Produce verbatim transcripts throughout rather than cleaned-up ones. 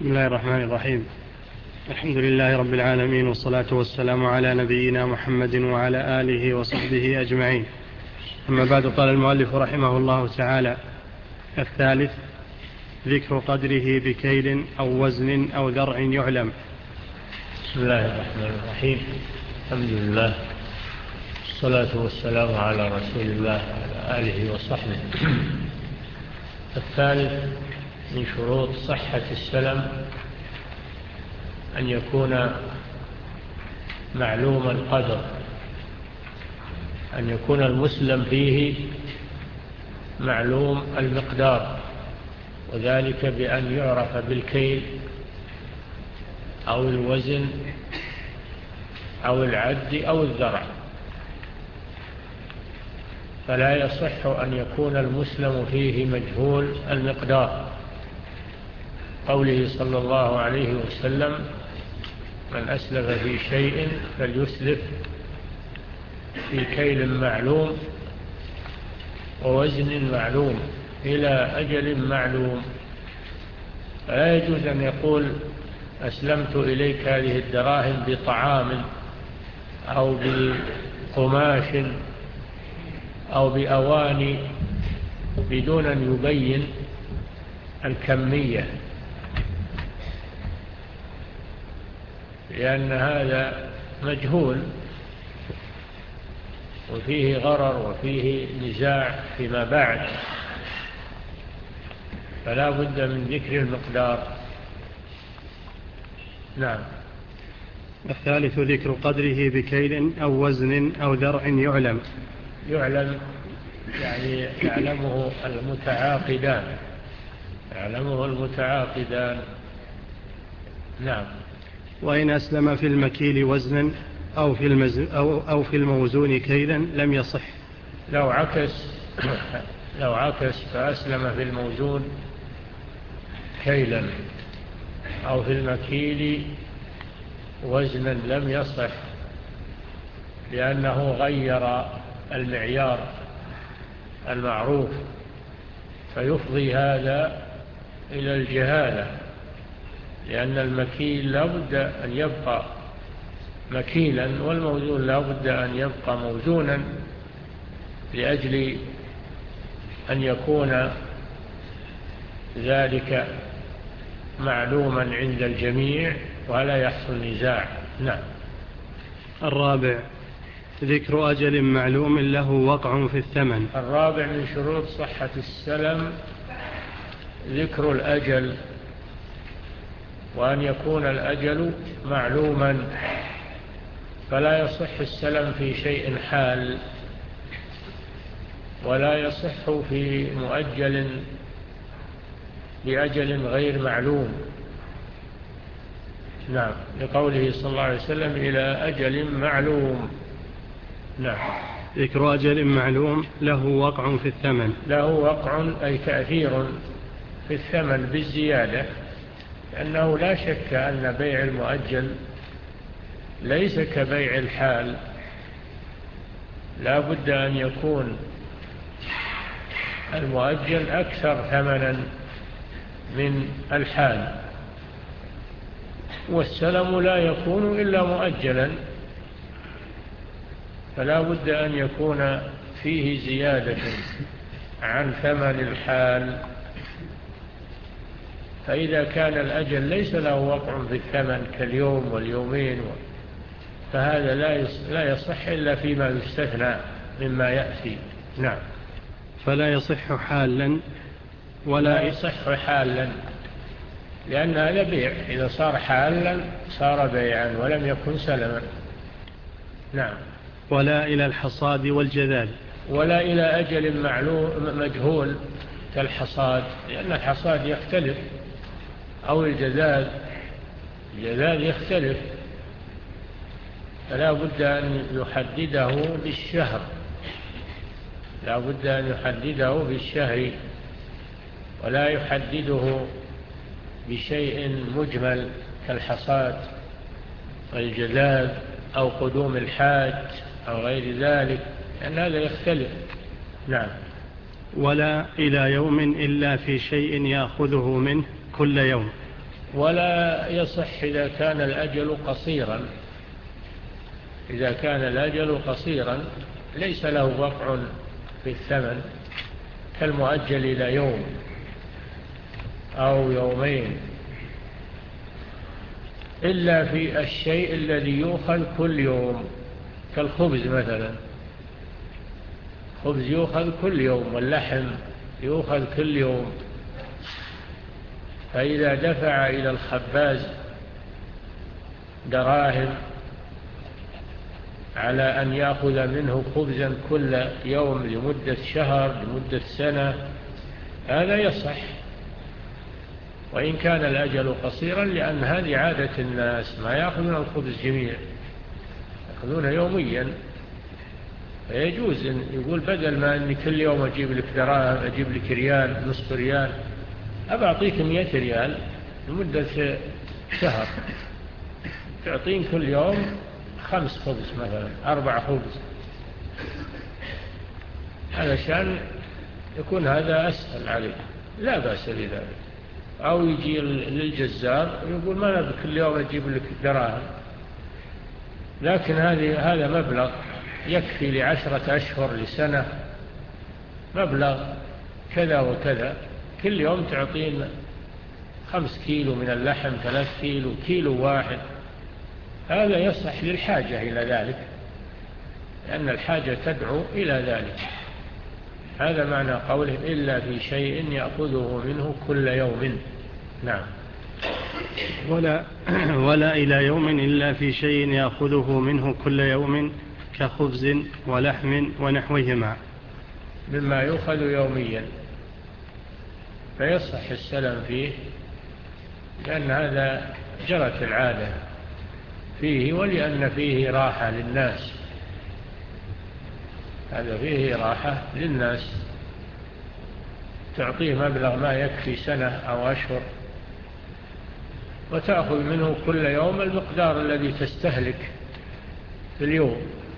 بسم الله الرحمن الرحيم. الحمد لله رب العالمين، والصلاة والسلام على نبينا محمد وعلى آله وصحبه أجمعين. أما بعد، قال المؤلف رحمه الله تعالى: الثالث ذكر قدره بكيل أو وزن أو ذرع يعلم. بسم الله الرحمن الرحيم. الحمد لله، والصلاة والسلام على رسول الله وعلى آله وصحبه. الثالث من شروط صحة السلم أن يكون معلوم القدر، أن يكون المسلم فيه معلوم المقدار، وذلك بأن يعرف بالكيل أو الوزن أو العد أو الذرع. فلا يصح أن يكون المسلم فيه مجهول المقدار، قوله صلى الله عليه وسلم: من أسلف في شيء فليسلف في كيل معلوم ووزن معلوم إلى أجل معلوم. فلا يجوز أن يقول: أسلمت إليك هذه الدراهم بطعام أو بقماش أو بأواني، بدون أن يبين الكمية، لأن هذا مجهول وفيه غرر وفيه نزاع فيما بعد، فلا بد من ذكر المقدار. نعم. الثالث ذكر قدره بكيل أو وزن أو ذرع يعلم. يعلم يعني يعلمه المتعاقدان، يعلمه المتعاقدان. نعم. وإن أسلم في المكيل وزنا أو في, المز... أو... أو في الموزون كيلا لم يصح. لو عكس لو عكس فأسلم في الموزون كيلا أو في المكيل وزنا لم يصح، لأنه غير المعيار المعروف، فيفضي هذا إلى الجهالة، لأن المكيل لا بد أن يبقى مكيلا والموزون لا بد أن يبقى موزونا، لأجل أن يكون ذلك معلوما عند الجميع ولا يحصل نزاع. نعم. الرابع ذكر أجل معلوم له وقع في الثمن. الرابع من شروط صحة السلم ذكر الأجل، وأن يكون الأجل معلوما، فلا يصح السلم في شيء حال، ولا يصح في مؤجل لأجل غير معلوم. نعم، لقوله صلى الله عليه وسلم: إلى أجل معلوم. نعم. ذكر أجل معلوم له وقع في الثمن. له وقع أي تأثير في الثمن بالزيادة، لأنه لا شك أن بيع المؤجل ليس كبيع الحال، لا بد أن يكون المؤجل أكثر ثمنا من الحال، والسلم لا يكون إلا مؤجلا، فلا بد أن يكون فيه زيادة عن ثمن الحال. فإذا كان الأجل ليس له وقع في الثمن كاليوم واليومين، فهذا لا يصح إلا فيما يستثنى مما يأتي. نعم. فلا يصح حالا ولا لا يصح حالا، لأن هذا بيع، إذا صار حالا صار بيعا ولم يكن سلما. نعم. ولا إلى الحصاد والجذاذ. ولا إلى أجل معلوم مجهول كالحصاد، لأن الحصاد يختلف، أو الجذاذ الجذاذ يختلف، فلا بد أن يحدده بالشهر، لا بد أن يحدده بالشهر، ولا يحدده بشيء مجمل كالحصاد والجذاذ أو قدوم الحاج أو غير ذلك، لأن هذا يختلف. نعم. ولا إلى يوم إلا في شيء يأخذه منه كل يوم. ولا يصح إذا كان الأجل قصيرا. إذا كان الأجل قصيرا ليس له وقع في الثمن كالمؤجل إلى يوم أو يومين، إلا في الشيء الذي يؤخذ كل يوم كالخبز مثلا. خبز يؤخذ كل يوم، واللحم يؤخذ كل يوم، فإذا دفع إلى الخباز دراهم على أن يأخذ منه خبزا كل يوم لمدة شهر لمدة سنة هذا يصح، وإن كان الأجل قصيرا، لأن هذه عادة الناس ما يأخذون الخبز جميع، يأخذونه يوميا. فيجوز أن يقول بدل ما أني كل يوم أجيب لك دراهم أجيب لك ريال نصف ريال، أبى أعطيك مئة ريال لمدة شهر، تعطين كل يوم خمس خبز مثلا أربع خبز، علشان يكون هذا أسهل عليك، لا بأس بذلك. أو يجي للجزار ويقول ما أنا كل يوم أجيب لك دراهم، لكن هذه هذا مبلغ يكفي لعشرة أشهر لسنة، مبلغ كذا وكذا، كل يوم تعطين خمس كيلو من اللحم، ثلاث كيلو، كيلو واحد، هذا يصح للحاجة إلى ذلك، لأن الحاجة تدعو إلى ذلك. هذا معنى قوله إلا في شيء يأخذه منه كل يوم. نعم. ولا, ولا إلى يوم إلا في شيء يأخذه منه كل يوم كخبز ولحم ونحوهما مما يؤخذ يوميا، فيصح السلام فيه، لأن هذا جرت العادة فيه، ولأن فيه راحة للناس، هذا فيه راحة للناس، تعطيه مبلغ ما يكفي سنة أو أشهر، وتأخذ منه كل يوم المقدار الذي تستهلك في اليوم،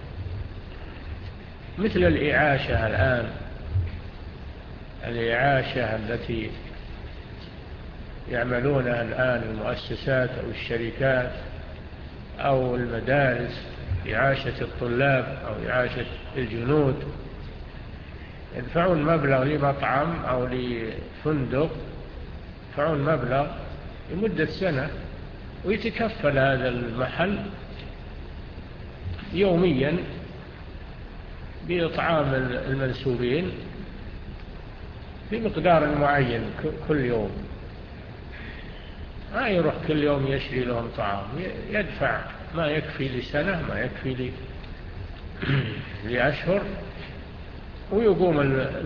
مثل الإعاشة الآن، الإعاشة التي يعملونها الآن المؤسسات أو الشركات أو المدارس، إعاشة الطلاب أو إعاشة الجنود، يدفعون مبلغ لمطعم أو لفندق، يدفعون مبلغ لمدة سنة، ويتكفل هذا المحل يوميا بإطعام المنسوبين في مقدار معين كل يوم، ما يروح كل يوم يشري لهم طعام، يدفع ما يكفي لسنة، ما يكفي لأشهر، ويقوم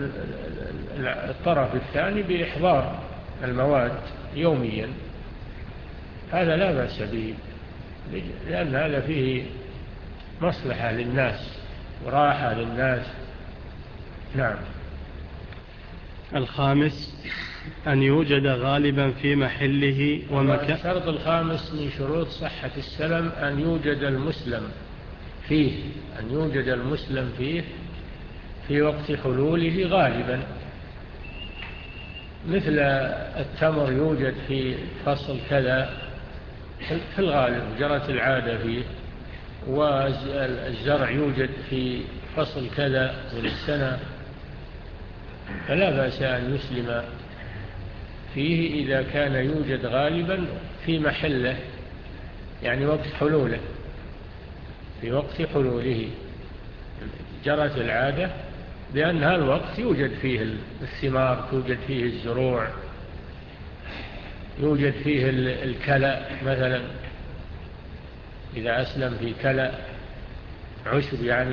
الطرف الثاني بإحضار المواد يوميا. هذا لا بأس به، لأن هذا فيه مصلحة للناس وراحة للناس. نعم. الخامس أن يوجد غالبا في محله ومكان. الشرط الخامس من شروط صحة السلم أن يوجد المسلم فيه، أن يوجد المسلم فيه في وقت حلوله غالبا، مثل التمر يوجد في فصل كذا في الغالب جرت العادة فيه، والزرع يوجد في فصل كذا من السنة، فلا بأس أن يسلم فيه إذا كان يوجد غالبا في محله، يعني وقت حلوله، في وقت حلوله جرت العادة بأن هالوقت يوجد فيه الثمار، توجد فيه الزروع، يوجد فيه الكلأ مثلا، إذا أسلم في كلأ عشب يعني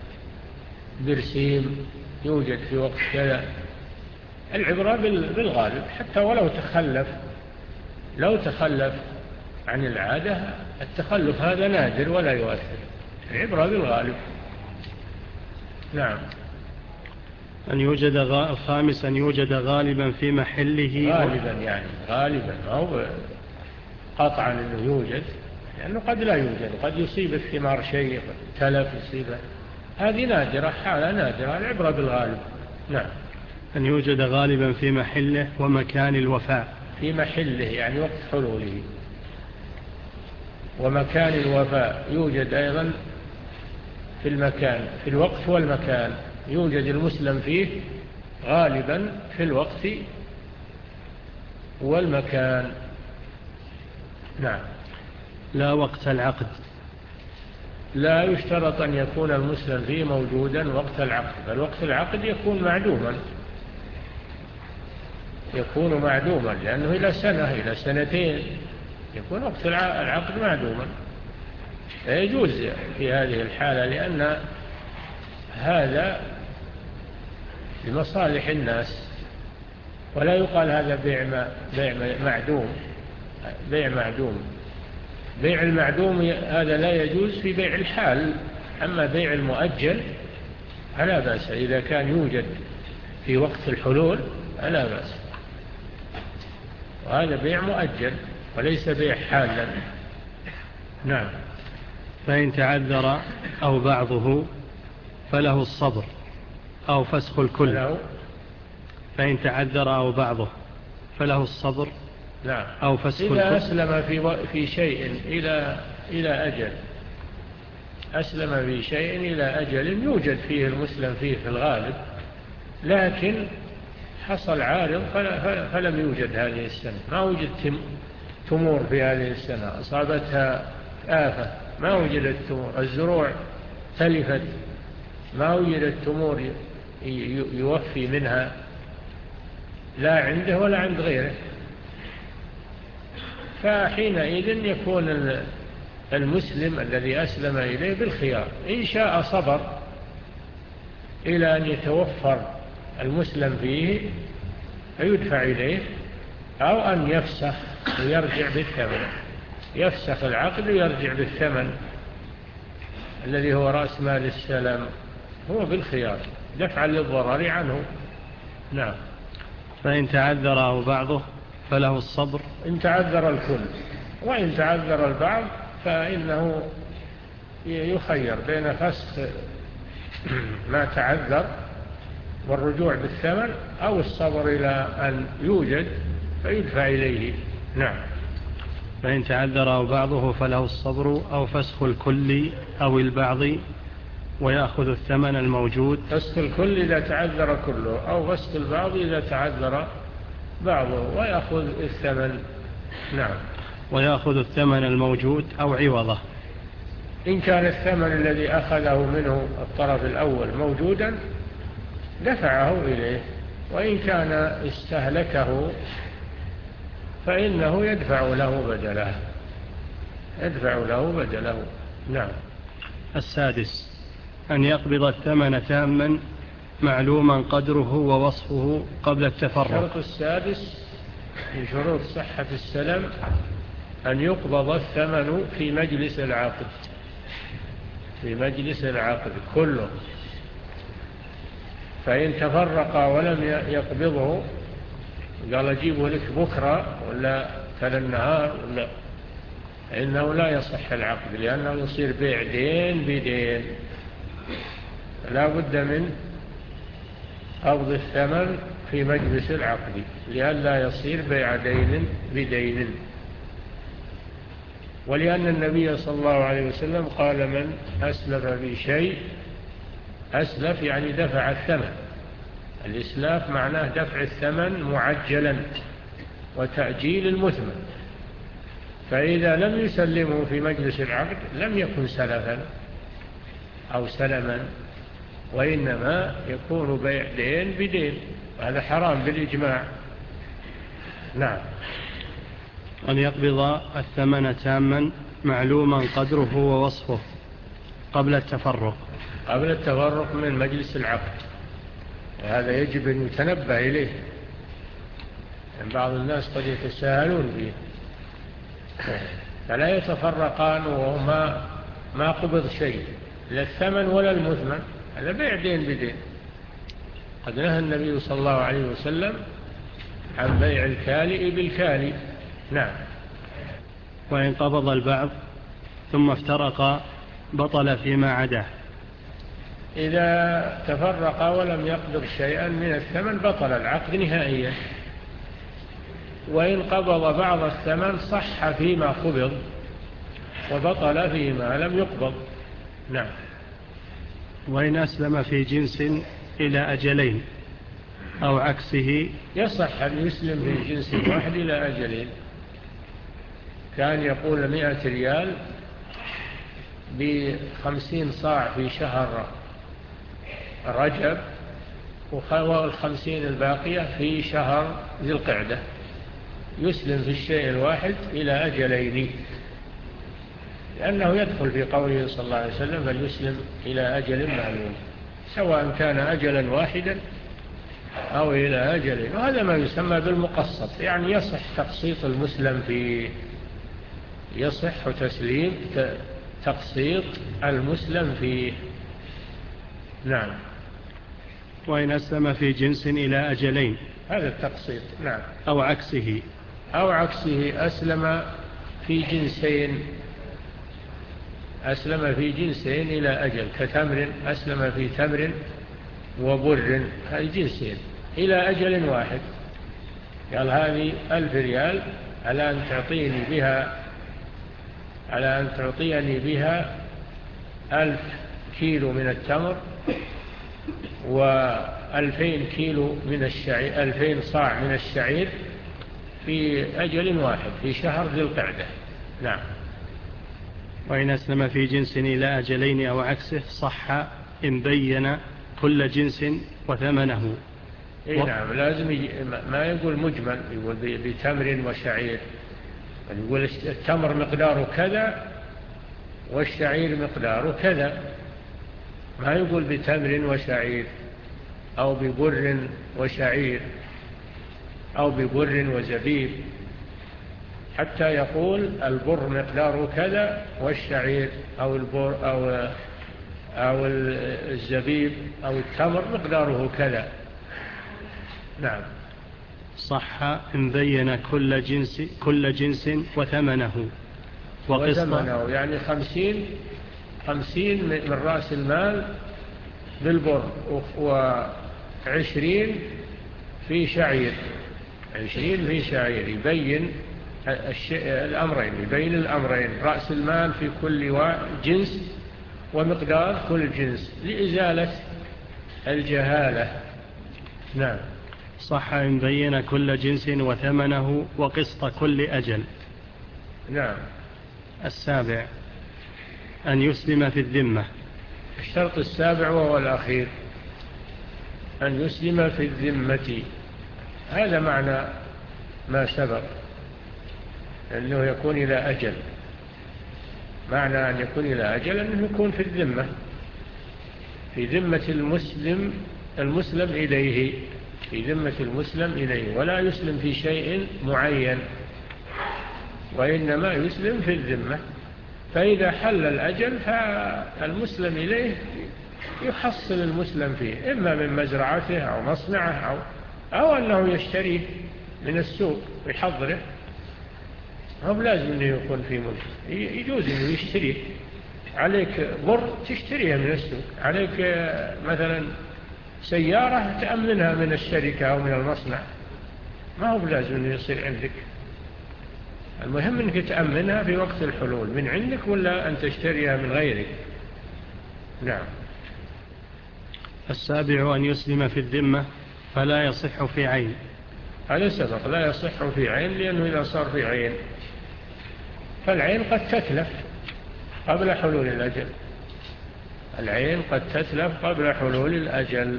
برسيم يوجد في وقت كذا. العبرة بالغالب، حتى ولو تخلف، لو تخلف عن العادة التخلف هذا نادر ولا يؤثر، العبرة بالغالب. نعم. أن يوجد غ... الخامس أن يوجد غالبا في محله غالبا يعني غالبا أو قطعا أنه يوجد، لأنه قد لا يوجد، قد يصيب الثمار شيء، تلف يصيبه، هذه نادرة، حالة نادرة، العبرة بالغالب. نعم. أن يوجد غالبا في محله ومكان الوفاء. في محله يعني وقت حلوله. ومكان الوفاء يوجد أيضا في المكان، في الوقت والمكان، يوجد المسلم فيه غالبا في الوقت والمكان. نعم. لا وقت العقد. لا يشترط أن يكون المسلم فيه موجودا وقت العقد، بل وقت العقد يكون معدوما، يكون معدوما لأنه إلى سنة إلى سنتين يكون وقت العقد معدوما. يجوز في هذه الحالة لأن هذا لمصالح الناس، ولا يقال هذا بيع بيع معدوم. بيع معدوم بيع المعدوم هذا لا يجوز في بيع الحال. أما بيع المؤجل فلا بأس إذا كان يوجد في وقت الحلول فلا بأس، وهذا بيع مؤجل وليس بيع حالا. نعم. فإن تعذر أو بعضه فله الصبر أو فسخ الكل. فله فإن تعذر أو بعضه فله الصبر. نعم. أو فسخ الكل. إذا أسلم في و... في شيء إلى إلى أجل، أسلم في شيء إلى أجل يوجد فيه المسلم فيه في الغالب، لكن حصل عارض فل... فلم يوجد هذه السنة، ما وجد تم... تمور في هذه السنة، أصابتها آفة، ما وجدت تمور، الزروع تلفت، ما وجدت تمور ي... يوفي منها لا عنده ولا عند غيره، فحينئذ يكون المسلم الذي أسلم إليه بالخيار، إن شاء صبر إلى أن يتوفر المسلم فيه فيدفع إليه، أو أن يفسخ ويرجع بالثمن، يفسخ العقد ويرجع بالثمن الذي هو رأس مال السلام، هو بالخيار دفعا للضرر عنه. نعم. فإن تعذر أو بعضه فله الصبر. إن تعذر الكل، وإن تعذر البعض فإنه يخير بين فسخ ما تعذر والرجوع بالثمن، أو الصبر إلى أن يوجد فيدفع إليه. نعم. فإن تعذر أو بعضه فله الصبر أو فسخ الكل أو البعض ويأخذ الثمن الموجود. فسخ الكل إذا تعذر كله، أو فسخ البعض إذا تعذر بعضه ويأخذ الثمن. نعم. ويأخذ الثمن الموجود أو عوضه. إن كان الثمن الذي أخذه منه الطرف الأول موجودا دفعه إليه، وإن كان استهلكه فإنه يدفع له بدله، يدفع له بدله. نعم. السادس أن يقبض الثمن تاما معلوما قدره ووصفه قبل التفرق. الشرط السادس من شروط صحة السلم أن يقبض الثمن في مجلس العقد، في مجلس العقد كله، فإن تفرق ولم يقبضه قال أجيبه لك بكرة ولا ثلاث النهار ولا، إنه لا يصح العقد، لأنه يصير بيع دين بدين، لا بد من قبض الثمن في مجلس العقد لئلا يصير بيع دين بدين. ولأن النبي صلى الله عليه وسلم قال من أسلف في شيء، أسلف يعني دفع الثمن، الإسلاف معناه دفع الثمن معجلا وتأجيل المثمن، فإذا لم يسلمه في مجلس العقد لم يكن سلفا أو سلما، وإنما يكون بيع دين بدين، هذا حرام بالإجماع. نعم. أن يقبض الثمن تاما معلوما قدره ووصفه قبل التفرق. قبل التفرق من مجلس العقد، وهذا يجب أن يتنبه إليه، يعني بعض الناس قد يتساهلون به، فلا يتفرقان وهما ما قبض شيء، لا الثمن ولا المثمن، هذا بيع دين بدين. قد نهى النبي صلى الله عليه وسلم عن بيع الكالئ بالكالئ. نعم. وإن قبض البعض ثم افترق بطل فيما عداه. إذا تفرق ولم يقبض شيئا من الثمن بطل العقد نهائيا، وإن قبض بعض الثمن صح فيما قبض وبطل فيما لم يقبض. نعم. وإن أسلم في جنس إلى أجلين أو عكسه يصح أن يسلم في جنس واحد إلى أجلين. كان يقول مئة ريال بخمسين صاع في شهر رجب والخمسين الباقية في شهر ذي القعدة، يسلم في الشيء الواحد إلى أجلين، لأنه يدخل في قوله صلى الله عليه وسلم بل يسلم إلى أجل معلوم، سواء كان أجلا واحدا أو إلى أجلين. وهذا ما يسمى بالمقسط، يعني يصح تقسيط المسلم فيه، يصح تسليم تقسيط المسلم فيه. نعم. وإن أسلم في جنس إلى أجلين هذا التقسيط. نعم. أو عكسه أو عكسه أسلم في جنسين، أسلم في جنسين إلى أجل، كتمر أسلم في تمر وبر، هذه جنسين إلى أجل واحد. قال هذه ألف ريال على أن تعطيني بها على أن تعطيني بها ألف كيلو من التمر وألفين كيلو من الشعير، ألفين صاع من الشعير في أجل واحد في شهر ذي القعدة. نعم. وإن أسلم في جنس إلى أجلين أو عكسه صح إن بين كل جنس وثمنه. إيه نعم، لازم ما يقول مجمل، يقول بتمر وشعير، يقول التمر مقداره كذا والشعير مقداره كذا، ما يقول بتمر وشعير أو ببر وشعير أو ببر وزبيب، حتى يقول البر مقداره كذا والشعير أو البر أو أو الزبيب أو التمر مقداره كذا. نعم. صح إن بين كل جنس كل جنس وثمنه وثمنه، يعني خمسين خمسين من رأس المال بالبر وعشرين في شعير، عشرين في شعير، يبين الأمرين، يبين الأمرين، رأس المال في كل جنس ومقدار كل جنس لإزالة الجهالة. نعم. صح إن بين كل جنس وثمنه وقسط كل أجل. نعم. السابع أن يسلم في الذمة. الشرط السابع وهو الأخير أن يسلم في الذمة، هذا معنى ما سبق، أنه يكون إلى أجل. معنى أن يكون إلى أجل أنه يكون في الذمة، في ذمة المسلم المسلم إليه، في ذمة المسلم إليه، ولا يسلم في شيء معين، وإنما يسلم في الذمة. فإذا حل الأجل فالمسلم إليه يحصل المسلم فيه، إما من مزرعته أو مصنعه أو, أو أنه يشتريه من السوق ويحضره. هو لازم أنه يكون في ملك، يجوز أنه يشتريه. عليك بر تشتريها من السوق، عليك مثلا سيارة تأمنها من الشركة أو من المصنع، ما هو لازم أنه يصير عندك، المهم أنك تأمنها في وقت الحلول من عندك ولا أن تشتريها من غيرك. نعم. السابع أن يسلم في الذمة فلا يصح في عين. هذا سبق، لا يصح في عين، لأنه إذا صار في عين فالعين قد تتلف قبل حلول الأجل، العين قد تتلف قبل حلول الأجل.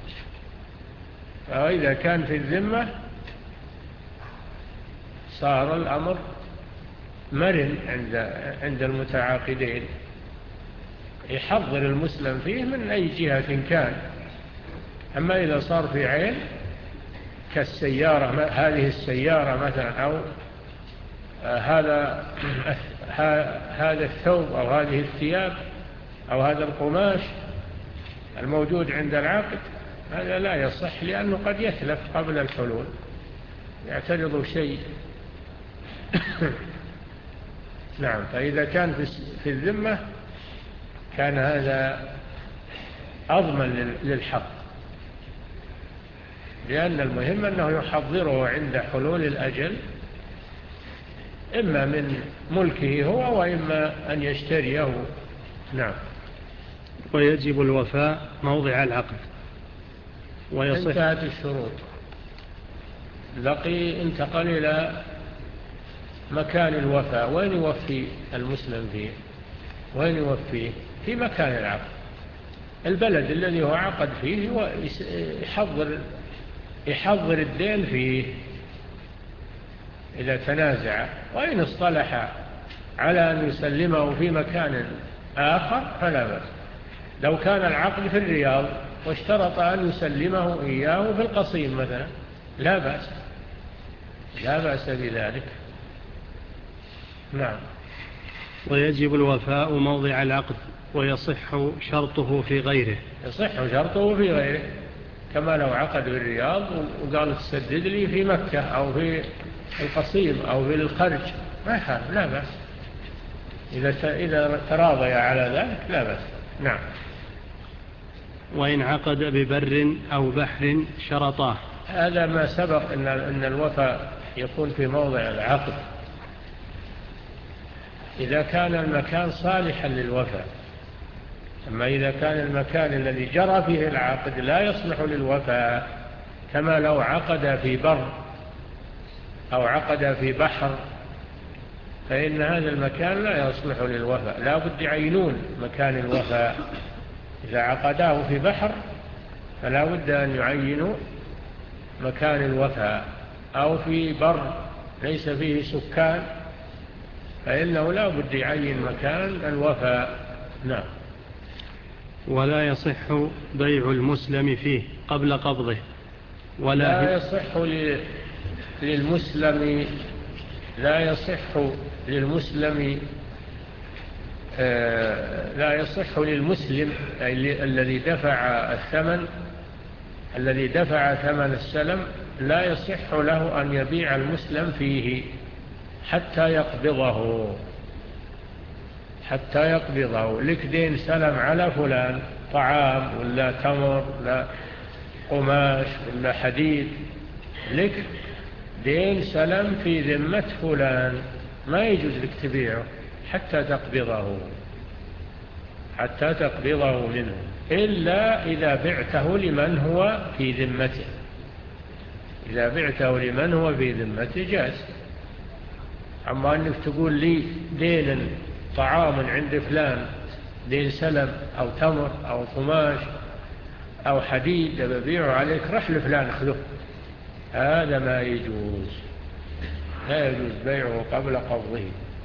فإذا كان في الذمة صار الأمر مرن عند عند المتعاقدين، يحضر المسلم فيه من أي جهة كان. أما إذا صار في عين كالسيارة، هذه السيارة مثلا، أو هذا هذا الثوب أو هذه الثياب أو هذا القماش الموجود عند العاقد، هذا لا يصح، لأنه قد يتلف قبل الحلول، يعترض شيء. نعم. فإذا كان في الذمة كان هذا أضمن للحق، لأن المهم أنه يحضره عند حلول الأجل، إما من ملكه هو وإما أن يشتريه. نعم. ويجب الوفاء موضع العقد ويصح. انتهت الشروط، لقي انتقل إلى مكان الوفاء. وين يوفي المسلم فيه؟ وين يوفيه؟ في مكان العقد، البلد الذي هو عقد فيه يحضر يحضر الدين فيه إذا تنازع. وإن اصطلح على أن يسلمه في مكان آخر فلا بأس. لو كان العقد في الرياض واشترط أن يسلمه إياه في القصيم مثلا لا بأس، لا بأس بذلك. نعم. ويجب الوفاء موضع العقد ويصح شرطه في غيره. يصح شرطه في غيره، كما لو عقد في الرياض وقال تسدد لي في مكة أو في القصيم أو في الخرج ما يخالف، لا بأس. إذا إذا تراضي على ذلك لا بأس. نعم. وإن عقد ببر أو بحر شرطاه. هذا ما سبق إن أن الوفاء يكون في موضع العقد إذا كان المكان صالحا للوفاء. أما إذا كان المكان الذي جرى فيه العقد لا يصلح للوفاء، كما لو عقد في بر أو عقد في بحر، فإن هذا المكان لا يصلح للوفاء، لا بد يعينون مكان الوفاء. إذا عقداه في بحر فلا بد أن يعينوا مكان الوفاء، أو في بر ليس فيه سكان فإنه لا بد يعين مكان الوفاء. نعم. ولا يصح بيع المسلم فيه قبل قبضه، ولا لا يصح للمسلم لا يصح للمسلم لا يصح للمسلم الذي دفع الثمن الذي دفع ثمن السلم لا يصح له أن يبيع المسلم فيه حتى يقبضه حتى يقبضه. لك دين سلم على فلان، طعام ولا تمر ولا قماش ولا حديد، لك دين سلم في ذمة فلان، ما يجوز لك تبيعه حتى تقبضه حتى تقبضه منه، إلا إذا بعته لمن هو في ذمته. إذا بعته لمن هو في ذمته جاز. أما أنك تقول لي دين طعام عند فلان، دين سلم أو تمر أو قماش أو حديد ببيعه عليك، رح لفلان اخذه، هذا ما يجوز، لا يجوز بيعه قبل قبضه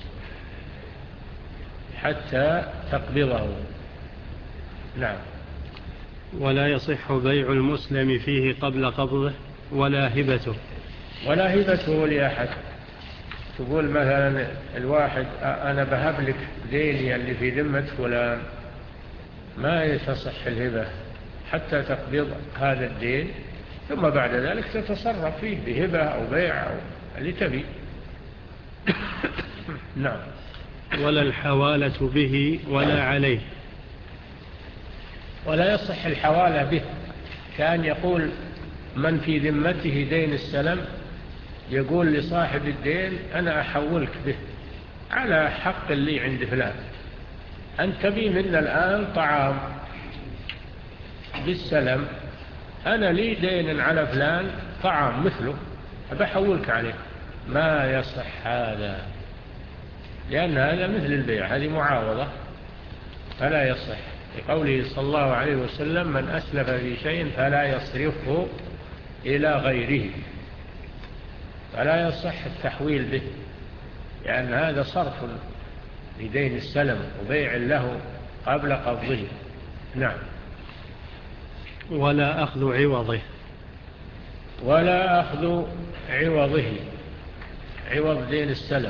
حتى تقبضه. نعم. ولا يصح بيع المسلم فيه قبل قبضه ولا هبته. ولا هبته لأحد. تقول مثلا الواحد أنا بهب لك ديني اللي في ذمة فلان، ما يتصح الهبة حتى تقبض هذا الدين، ثم بعد ذلك تتصرف فيه بهبة أو بيع أو اللي تبي. نعم. ولا الحوالة به ولا عليه. ولا يصح الحوالة به، كان يقول من في ذمته دين السلم يقول لصاحب الدين أنا أحولك به على حق اللي عند فلان، أنت بي منا الآن طعام بالسلم، أنا لي دين على فلان طعام مثله أبحولك عليه. ما يصح هذا، لأن هذا مثل البيع، هذه معاوضة، فلا يصح. لقوله صلى الله عليه وسلم من أسلف في شيء فلا يصرفه إلى غيره، فلا يصح التحويل به، لأن هذا صرف لدين السلم وبيع له قبل قبضه. نعم. ولا أخذ عوضه. ولا أخذ عوضه، عوض دين السلم.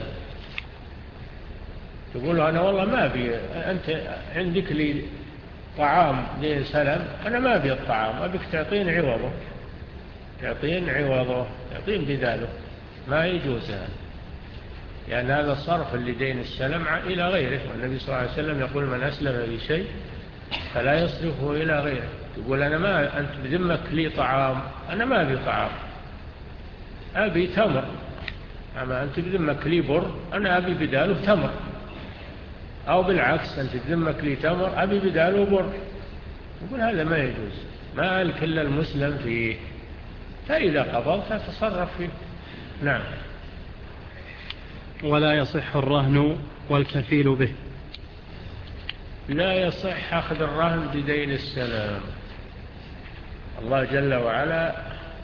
تقول أنا والله ما بي، أنت عندك لي طعام دين سلم، أنا ما بي الطعام، أبيك تعطين عوضه، تعطين عوضه، تعطين بداله، ما يجوز هذا، لأن هذا صرف لدين السلم إلى غيره. والنبي صلى الله عليه وسلم يقول من أسلم بشيء فلا يصرفه إلى غيره. يقول أنا ما أنت بذمك لي طعام، أنا ما أبي طعام، أبي تمر. أما أنت بذمك لي بر، أنا أبي بداله تمر. أو بالعكس، أنت بذمك لي تمر، أبي بداله بر. يقول هذا ما يجوز، ما الكل المسلم فيه، فإذا قبضت تصرف فيه. نعم. ولا يصح الرهن والكفيل به. لا يصح أخذ الرهن بدين السلام. الله جل وعلا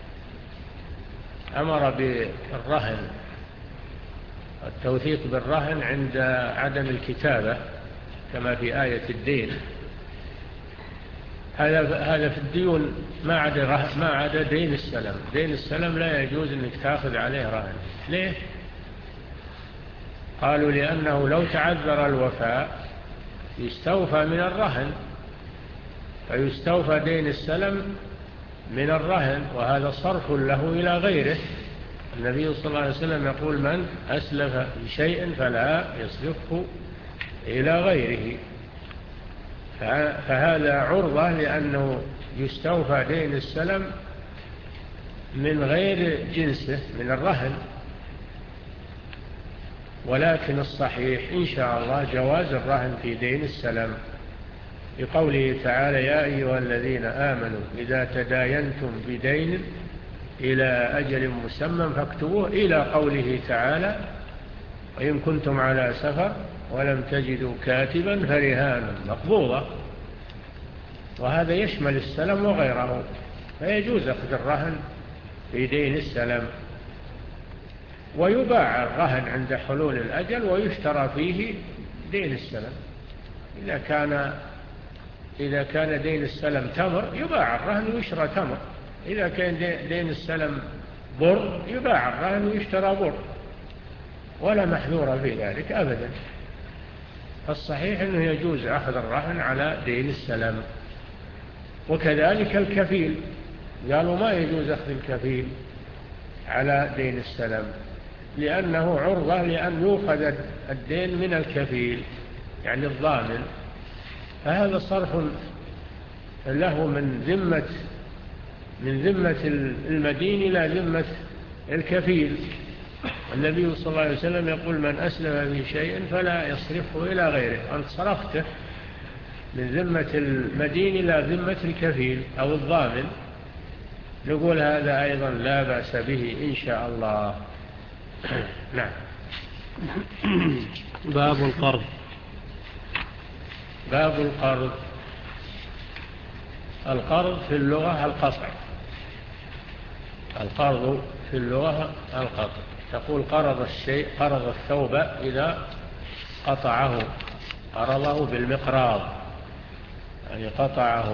أمر بالرهن، التوثيق بالرهن عند عدم الكتابة كما في آية الدين. هذا هذا في الديون ما عدا ما عدا دين السلام. دين السلام لا يجوز أنك تأخذ عليه رهن. ليه؟ قالوا لأنه لو تعذر الوفاء يستوفى من الرهن، فيستوفى دين السلم من الرهن، وهذا صرف له إلى غيره. النبي صلى الله عليه وسلم يقول من أسلف بشيء فلا يصرفه إلى غيره. فهذا عرضة لأنه يستوفى دين السلم من غير جنسه من الرهن. ولكن الصحيح إن شاء الله جواز الرهن في دين السلم، لقوله تعالى يا أيها الذين آمنوا إذا تداينتم بدين إلى أجل مسمى فاكتبوه، إلى قوله تعالى وإن كنتم على سفر ولم تجدوا كاتبا فرهان مقبوضة. وهذا يشمل السلم وغيره، فيجوز أخذ الرهن في دين السلم. ويباع الرهن عند حلول الأجل ويشترى فيه دين السلم. إذا كان إذا كان دين السلم تمر يباع الرهن ويشترى تمر، إذا كان دين السلم بر يباع الرهن ويشترى بر، ولا محذور في ذلك أبدا. الصحيح أنه يجوز أخذ الرهن على دين السلم. وكذلك الكفيل، قالوا ما يجوز أخذ الكفيل على دين السلم لأنه عرضة لأن يؤخذ الدين من الكفيل يعني الضامن، فهذا صرف له من ذمة من ذمة المدين إلى ذمة الكفيل. النبي صلى الله عليه وسلم يقول من أسلم بشيء فلا يصرفه إلى غيره. أنت صرفته من ذمة المدين إلى ذمة الكفيل أو الضامن، نقول هذا أيضا لا بأس به إن شاء الله. نعم. باب القرض. باب القرض. القرض في اللغة القطع. القرض في اللغة القطع. تقول قرض الشيء، قرض الثوب إذا قطعه، قرضه بالمقراض يعني قطعه.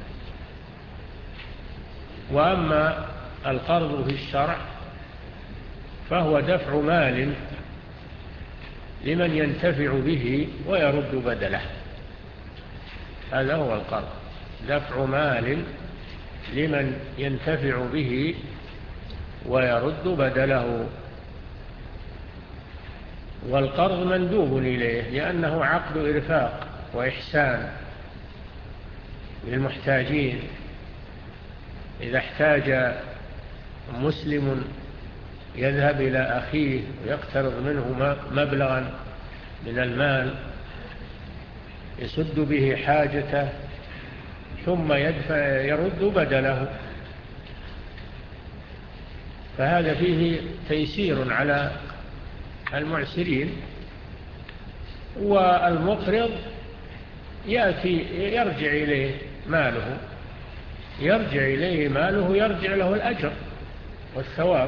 وأما القرض في الشرع فهو دفع مال لمن ينتفع به ويرد بدله. هذا هو القرض، دفع مال لمن ينتفع به ويرد بدله. والقرض مندوب إليه لأنه عقد إرفاق وإحسان للمحتاجين. إذا احتاج مسلم يذهب إلى أخيه ويقترض منه مبلغا من المال يسد به حاجته ثم يدفع يرد بدله، فهذا فيه تيسير على المعسرين. والمقرض يأتي يرجع إليه ماله يرجع إليه ماله يرجع له الأجر والثواب.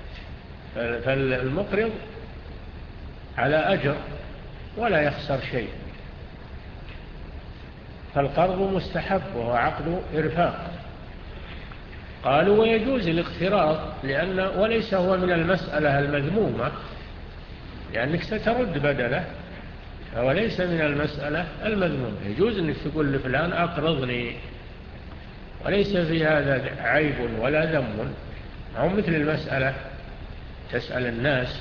فالمقرض على أجر ولا يخسر شيء. فالقرض مستحب وهو عقد إرفاق. قالوا ويجوز الاقتراض لأن وليس هو من المسألة المذمومة لأنك سترد بدله، وليس من المسألة المذمومة. يجوز أنك تقول لفلان أقرضني، وليس في هذا عيب ولا ذم. أو مثل المسألة تسأل الناس،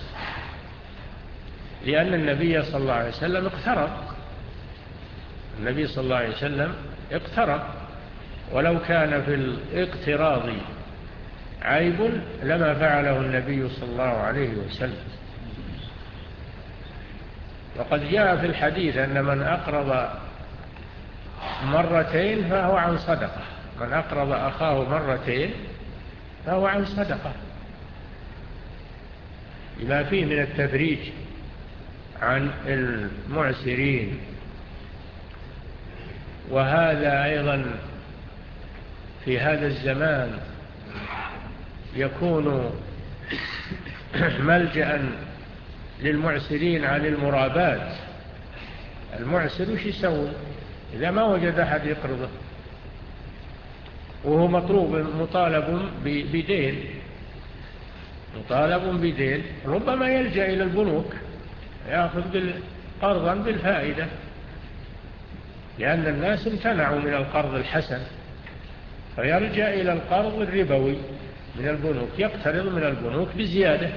لأن النبي صلى الله عليه وسلم اقترض. النبي صلى الله عليه وسلم اقترض ولو كان في الاقتراض عيب لما فعله النبي صلى الله عليه وسلم. وقد جاء في الحديث أن من أقرض مرتين فهو عن صدقة، من أقرض أخاه مرتين فهو عن صدقة، لما فيه من التفريج عن المعسرين. وهذا أيضا في هذا الزمان يكون ملجأ للمعسرين عن المرابات. المعسر وش يسوي إذا ما وجد أحد يقرضه وهو مطلوب مطالب بدين مطالب بدين ربما يلجأ إلى البنوك يأخذ قرضا بالفائدة، لأن الناس امتنعوا من القرض الحسن، فيرجع إلى القرض الربوي من البنوك، يقترض من البنوك بزيادة.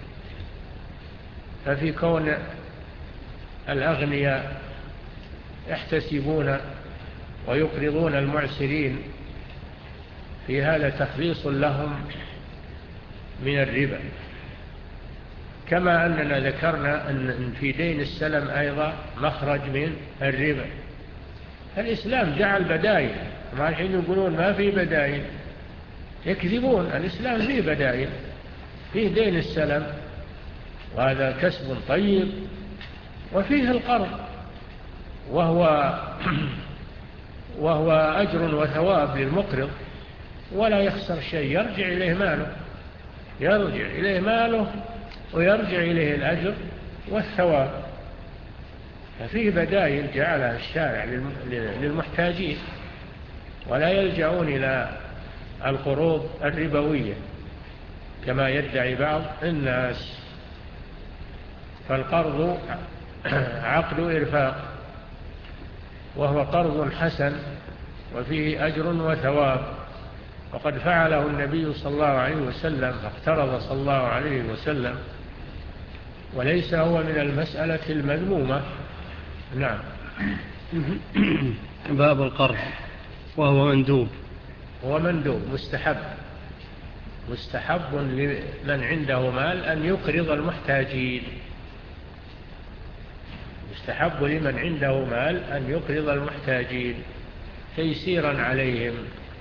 ففي كون الأغنياء يحتسبون ويقرضون المعسرين في هذا تخليص لهم من الربا. كما أننا ذكرنا أن في دين السلم أيضا مخرج من الربا. الإسلام جعل بدائل، ما الحين يقولون ما في بدائل، يكذبون. الإسلام فيه بدائل، فيه دين السلم وهذا كسب طيب، وفيه القرض وهو وهو أجر وثواب للمقرض ولا يخسر شيء، يرجع إليه ماله يرجع إليه ماله ويرجع إليه الأجر والثواب. ففيه بدائل جعلها الشارع للمحتاجين، ولا يلجؤون إلى القروض الربوية كما يدعي بعض الناس. فالقرض عقد إرفاق، وهو قرض حسن وفيه أجر وثواب، وقد فعله النبي صلى الله عليه وسلم، فاقترض صلى الله عليه وسلم، وليس هو من المسألة المذمومة. نعم. باب القرض وهو مندوب. هو مندوب مستحب مستحب لمن عنده مال أن يقرض المحتاجين، مستحب لمن عنده مال أن يقرض المحتاجين تيسيرا عليهم،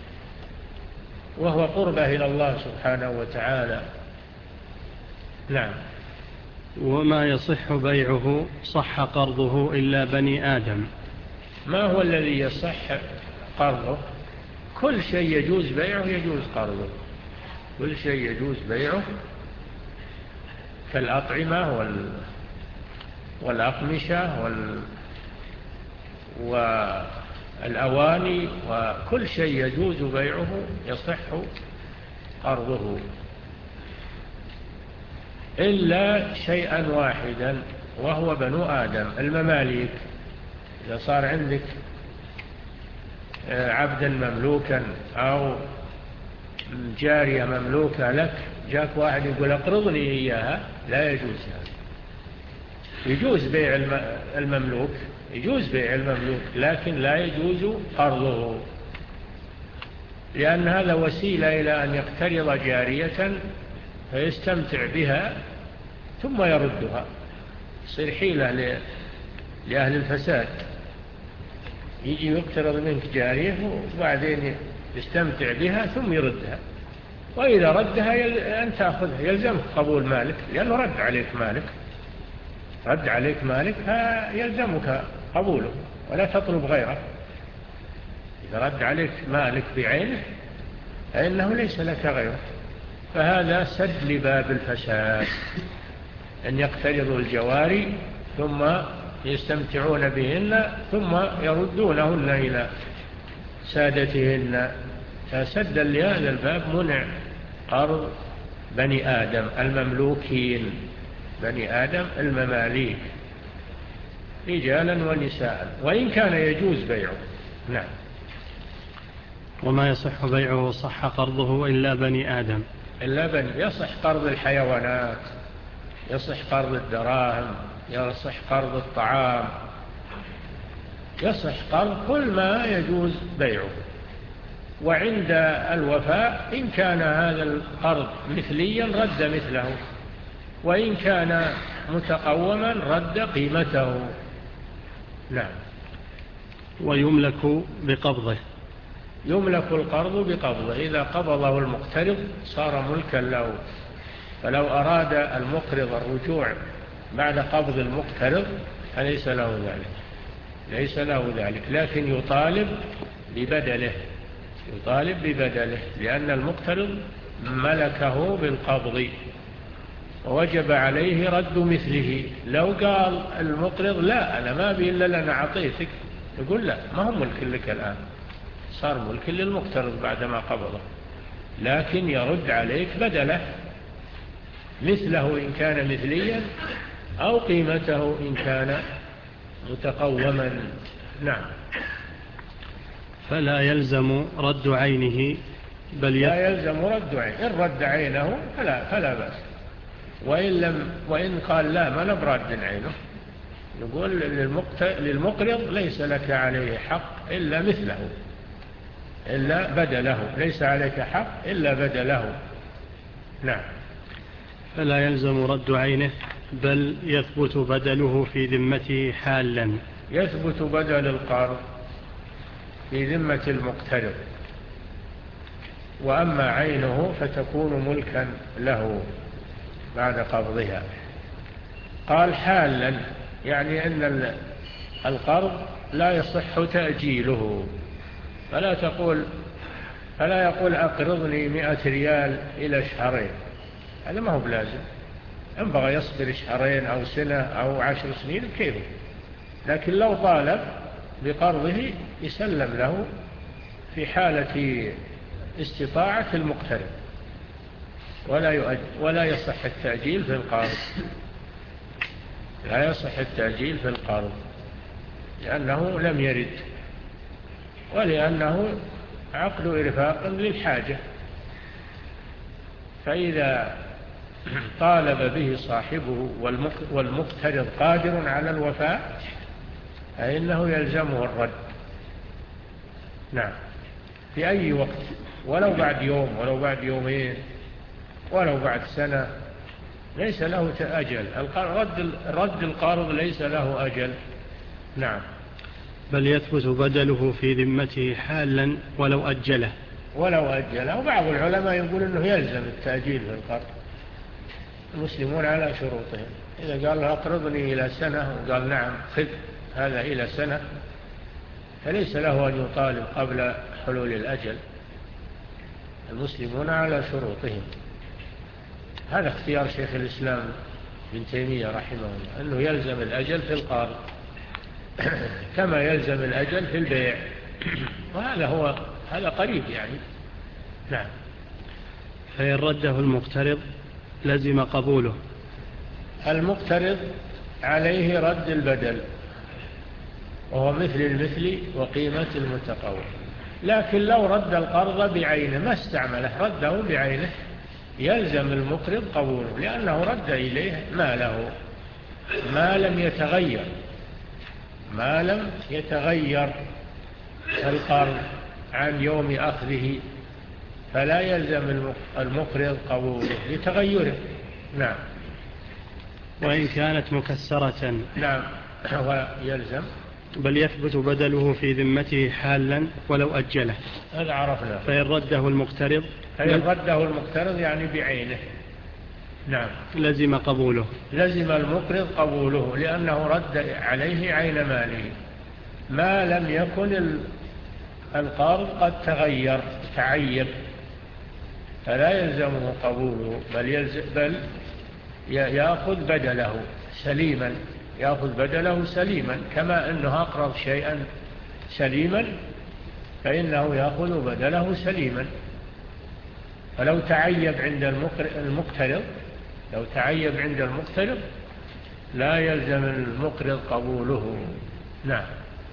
وهو قربة إلى الله سبحانه وتعالى. نعم. وما يصح بيعه صح قرضه إلا بني آدم. ما هو الذي يصح قرضه؟ كل شيء يجوز بيعه يجوز قرضه، كل شيء يجوز بيعه كالأطعمة وال... والأقمشة وال... والأواني، وكل شيء يجوز بيعه يصح قرضه إلا شيئا واحدا، وهو بنو آدم المماليك. إذا صار عندك عبدا مملوكا أو جارية مملوكة لك، جاك واحد يقول أقرضني إياها، لا يجوز هذا. يجوز بيع المملوك يجوز بيع المملوك لكن لا يجوز قرضه، لأن هذا وسيلة إلى أن يقترض جارية فيستمتع بها ثم يردها، يصير حيلة لأهل الفساد. يجي يقترض منك جارية وبعدين يستمتع بها ثم يردها، وإذا ردها يل... أن تأخذها يلزمك قبول مالك، لأنه رد عليك مالك رد عليك مالك فيلزمك قبوله ولا تطلب غيره. إذا رد عليك مالك بعينه فإنه ليس لك غيره. فهذا سد لباب الفساد، أن يقترضوا الجواري ثم يستمتعون بهن ثم يردونهن إلى سادتهن. فسدا لهذا الباب منع قرض بني آدم المملوكين، بني آدم المماليك رجالا ونساء، وإن كان يجوز بيعه. نعم. وما يصح بيعه صح قرضه إلا بني آدم. إلا بني يصح قرض الحيوانات، يصح قرض الدراهم، يصح قرض الطعام، يصح قرض كل ما يجوز بيعه. وعند الوفاء إن كان هذا القرض مثليا رد مثله، وإن كان متقوما رد قيمته. نعم. ويملك بقبضه. يملك القرض بقبضه، إذا قبضه المقترض صار ملكا له، فلو أراد المقرض الرجوع بعد قبض المقترض فليس له ذلك، ليس له ذلك، لكن يطالب ببدله، يطالب ببدله، لأن المقترض ملكه بالقبض ووجب عليه رد مثله. لو قال المقرض لا أنا ما بي إلا لأنا أعطيتك، يقول لا، ما هو ملك لك الآن، صار ملك للمقترض بعدما قبضه، لكن يرد عليك بدله مثله إن كان مثليا أو قيمته إن كان متقوما. نعم. فلا يلزم رد عينه بل لا يلزم رد عينه، إن رد عينه فلا, فلا بأس، وإن, لم وإن قال لا ما نبرد عينه، نقول للمقرض ليس لك عليه حق إلا مثله، إلا بدله، ليس عليك حق إلا بدله. نعم. فلا يلزم رد عينه بل يثبت بدله في ذمته حالا. يثبت بدل القرض في ذمة المقترض، وأما عينه فتكون ملكا له بعد قبضها. قال حالا، يعني أن القرض لا يصح تأجيله، فلا تقول فلا يقول أقرضني مئة ريال إلى شهرين، هذا ما هو بلازم، إن بغى يصبر شهرين أو سنة أو عشر سنين كيف، لكن لو طالب بقرضه يسلم له في حالة استطاعة المقترض، ولا يؤجل ولا يصح التأجيل في القرض، لا يصح التأجيل في القرض لأنه لم يرد، ولأنه عقد إرفاق للحاجة، فإذا طالب به صاحبه والمقترض قادر على الوفاء فإنه يلزمه الرد. نعم. في أي وقت، ولو بعد يوم ولو بعد يومين ولو بعد سنة، ليس له أجل، رد رد القارض ليس له أجل. نعم. بل يثبت بدله في ذمته حالا ولو أجله. ولو أجله، وبعض العلماء يقول أنه يلزم التأجيل في القرض، المسلمون على شروطهم، إذا قال له أقرضني إلى سنة وقال نعم خذ هذا إلى سنة فليس له أن يطالب قبل حلول الأجل، المسلمون على شروطهم. هذا اختيار شيخ الإسلام ابن تيمية رحمه الله، أنه يلزم الأجل في القرض كما يلزم الأجل في البيع، وهذا هو هذا قريب يعني. نعم. فإن رده المقترض لزم قبوله. المقترض عليه رد البدل وهو مثل المثل وقيمة المتقوم، لكن لو رد القرض بعينه ما استعمله، رده بعينه يلزم المقرض قبوله، لأنه رد إليه ما له ما لم يتغير ما لم يتغير القرض عن يوم أخذه، فلا يلزم المقرض قبوله لتغيره. نعم. وإن كانت مكسرة. نعم. ويلزم بل يثبت بدله في ذمته حالا ولو أجله. هذا عرفنا. فإن رده المقترض فإن رده المقترض يعني بعينه. نعم. لزم قبوله. لزم المقرض قبوله، لأنه رد عليه عين ماله ما لم يكن القرض قد تغير تعيب، فلا يلزمه قبوله، بل, يلزم بل يأخذ بدله سليما، يأخذ بدله سليما، كما أنه أقرض شيئا سليما فإنه يأخذ بدله سليما. فلو تعيب عند المقترض لو تعيب عند المقترض لا يلزم المقرض قبوله. نعم.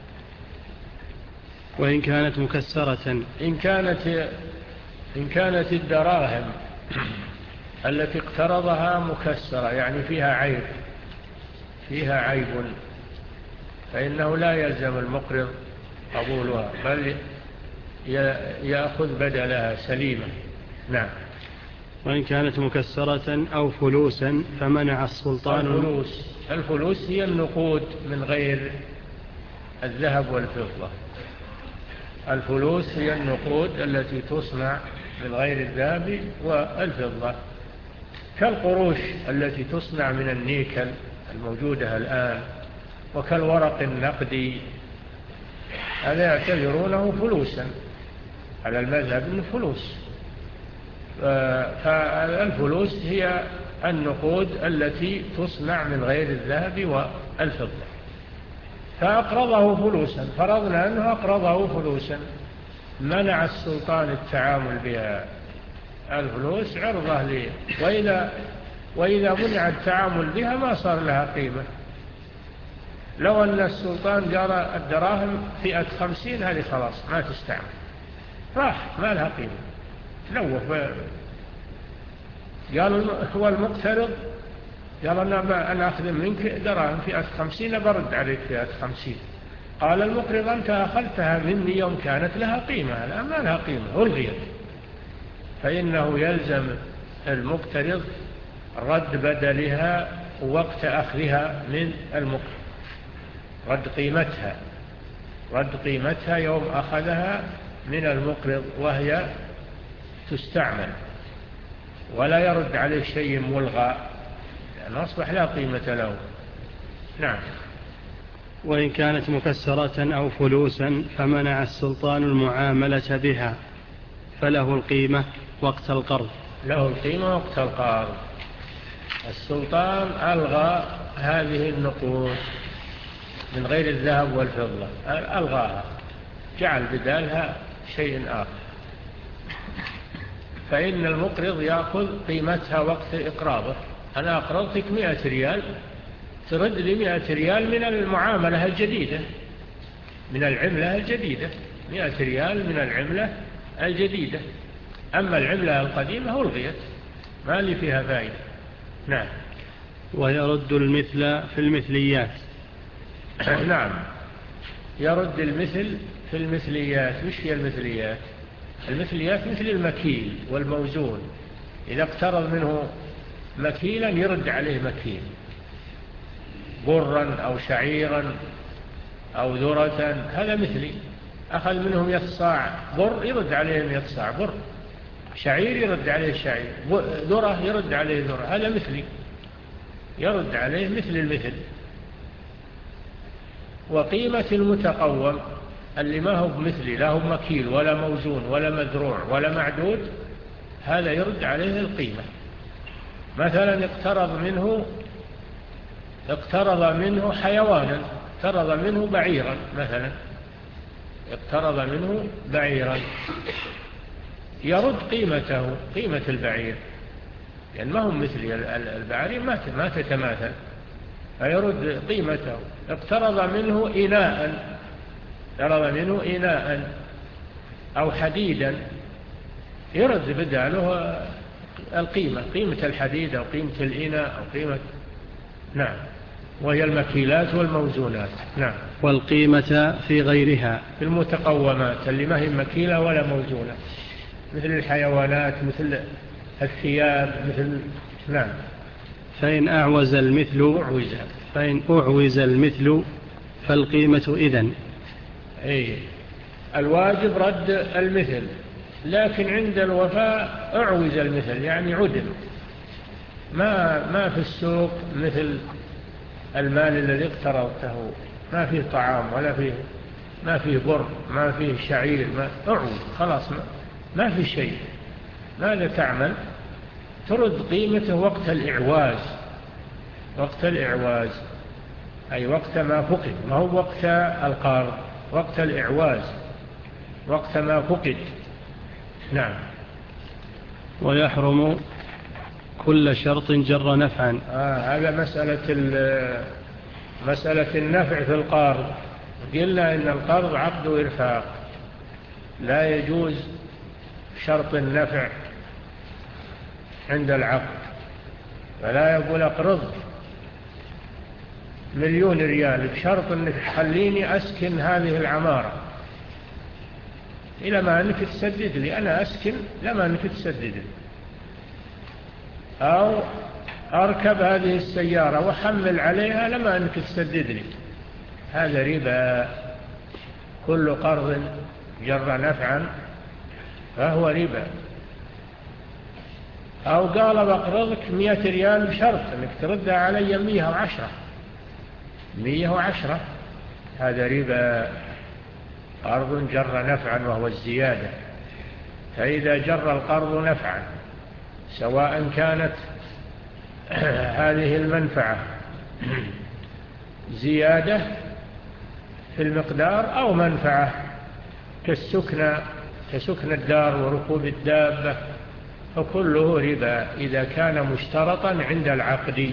وإن كانت مكسرة. إن كانت إن كانت الدراهم التي اقترضها مكسرة، يعني فيها عيب فيها عيب فإنه لا يلزم المقرض قبولها، بل يأخذ بدلها سليمة. نعم. وإن كانت مكسرة أو فلوسا فمنع السلطان. الفلوس الفلوس هي النقود من غير الذهب والفضة. الفلوس هي النقود التي تصنع من غير الذهب والفضة، كالقروش التي تصنع من النيكل الموجودة الآن، وكالورق النقدي، هذا يعتبرونه فلوسا على المذهب من فلوس. فالفلوس هي النقود التي تصنع من غير الذهب والفضة. فأقرضه فلوسا، فرضنا أنه أقرضه فلوسا، منع السلطان التعامل بها. الفلوس عرضة ليه، وإذا, وإذا منع التعامل بها ما صار لها قيمة. لو أن السلطان قال الدراهم فئة خمسين، هذه خلاص ما تستعمل، راح ما لها قيمة. لوه قال هو المقترض قال أنا, أنا أخذ منك دراهم فئة خمسين برد عليك فئة خمسين. قال المقرض أنت أخذتها مني يوم كانت لها قيمة، الآن ما لها قيمة ألغيت. فإنه يلزم المقترض رد بدلها وقت أخذها من المقرض، رد قيمتها رد قيمتها يوم أخذها من المقرض وهي تستعمل، ولا يرد عليه شيء ملغى لأنه أصبح لا قيمة له. نعم. وإن كانت مكسرة أو فلوسا فمنع السلطان المعاملة بها، فله القيمة وقت القرض. له القيمة وقت القرض. السلطان ألغى هذه النقود من غير الذهب والفضة، ألغاها، جعل بدالها شيء آخر، فإن المقرض يأخذ قيمتها وقت إقراضه. أنا أقرضتك مئة ريال، ترد لي مئة ريال من المعاملة الجديدة، من العملة الجديدة، مئة ريال من العملة الجديدة. أما العملة القديمة ألغيت، ما لي فيها فائدة. نعم. ويرد المثل في المثليات. نعم، يرد المثل في المثليات. وش هي المثليات؟ المثليات مثل المكيل والموزون، إذا اقترض منه مكيلا يرد عليه مكيل، برا أو شعيرا أو ذرة، هذا مثلي. أخذ منهم يتصاع بر يرد عليهم يتصاع بر، شعير يرد عليه شعير، ذرة يرد عليه ذرة، هذا مثلي، يرد عليه مثل المثل. وقيمة المتقوم اللي ما هو بمثلي، لا هو مكيل ولا موزون ولا مذروع ولا معدود، هذا يرد عليه القيمة. مثلا اقترض منه اقترض منه حيوانا، اقترض منه بعيرا مثلا، اقترض منه بعيرا، يرد قيمته، قيمة البعير، لأن ما هم مثلي، البعير ما تتماثل، فيرد قيمته. اقترض منه إناء، اقترض منه إناء أو حديدا، يرد بداله القيمة، قيمة الحديد أو قيمة الإناء أو قيمة. نعم. وهي المكيلات والموزونات. نعم. والقيمة في غيرها، في المتقومات اللي ما هي مكيلة ولا موزونة، مثل الحيوانات، مثل الثياب، مثل. نعم. فإن أعوز المثل أعوز فإن أعوز المثل فالقيمة إذن. أي الواجب رد المثل، لكن عند الوفاء أعوز المثل، يعني عدم، ما ما في السوق مثل المال الذي اقترضته، ما فيه طعام ولا فيه، ما فيه بر، ما فيه شعير، ما أعوز خلاص، ما, ما في شيء. ماذا تعمل؟ ترد قيمته وقت الإعواز، وقت الإعواز أي وقت ما فقد، ما هو وقت القرض، وقت الإعواز، وقت ما فقد. نعم. ويحرم كل شرط جر نفعا. آه هذا مسألة مسألة النفع في القرض. قلنا إن القرض عقد إرفاق، لا يجوز شرط النفع عند العقد، فلا يقول أقرض مليون ريال بشرط أنك تخليني أسكن هذه العمارة، إلى ما أنك تسدد لي، أنا أسكن لما أنك تسدد لي، أو أركب هذه السيارة وحمل عليها لما أنك تسدد لي، هذا ربا. كل قرض جر نفعا فهو ربا. أو قال بقرضك مئة ريال بشرط أنك تردها علي مئة وعشرة مئة وعشرة، هذا ربا. قرض جر نفعا وهو الزيادة. فإذا جر القرض نفعا، سواء كانت هذه المنفعة زيادة في المقدار أو منفعة كالسكنى كسكن الدار وركوب الدابة، فكله ربا إذا كان مشترطا عند العقد.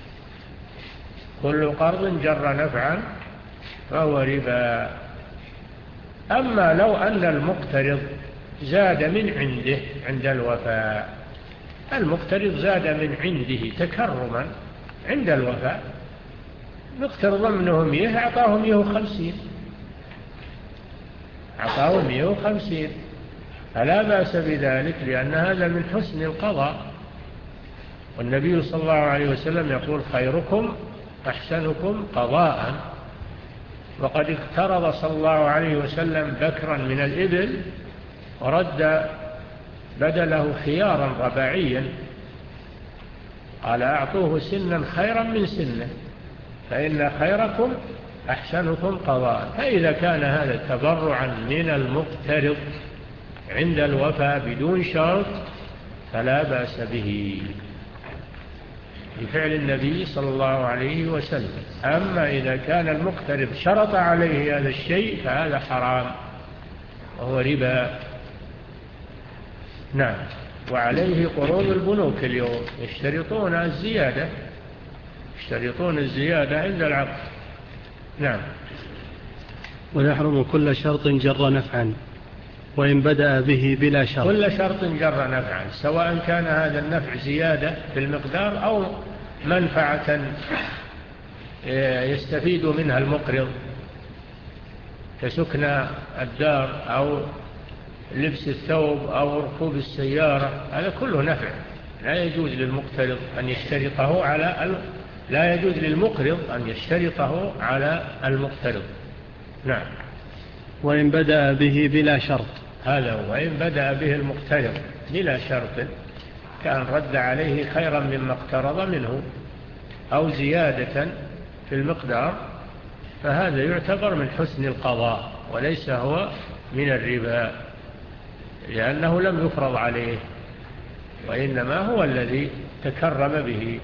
كل قرض جر نفعا فهو ربا. أما لو أن المقترض زاد من عنده عند الوفاء، المقترض زاد من عنده تكرما عند الوفاء، مقترض منه مئة أعطاه مئة وخمسين أعطاه مئة وخمسين فلا بأس بذلك، لأن هذا من حسن القضاء. والنبي صلى الله عليه وسلم يقول خيركم أحسنكم قضاء. وقد اقترض صلى الله عليه وسلم بكرا من الإبل ورد بدله خيارا رباعيا، قال أعطوه سنا خيرا من سنه، فإن خيركم أحسنكم قضاء. فإذا كان هذا تبرعا من المقترض عند الوفاء بدون شرط فلا بأس به بفعل النبي صلى الله عليه وسلم. أما إذا كان المقترض شرط عليه هذا الشيء فهذا حرام وهو ربا. نعم. وعليه قروض البنوك اليوم يشترطون الزيادة يشترطون الزيادة عند العقد. نعم. ويحرم كل شرط جر نفعا وإن بدأ به بلا شرط. كل شرط جر نفعا، سواء كان هذا النفع زيادة في المقدار أو منفعة يستفيد منها المقرض كسكن الدار أو لبس الثوب أو ركوب السيارة، هذا كله نفع. لا يجوز للمقترض أن يشترطه على لا يجوز للمقرض أن يشترطه على المقترض. نعم. وإن بدأ به بلا شرط، هذا هو. وإن بدأ به المقترض بلا شرط، كان رد عليه خيرا مما اقترض منه أو زيادة في المقدار، فهذا يعتبر من حسن القضاء وليس هو من الربا، لأنه لم يفرض عليه وإنما هو الذي تكرم به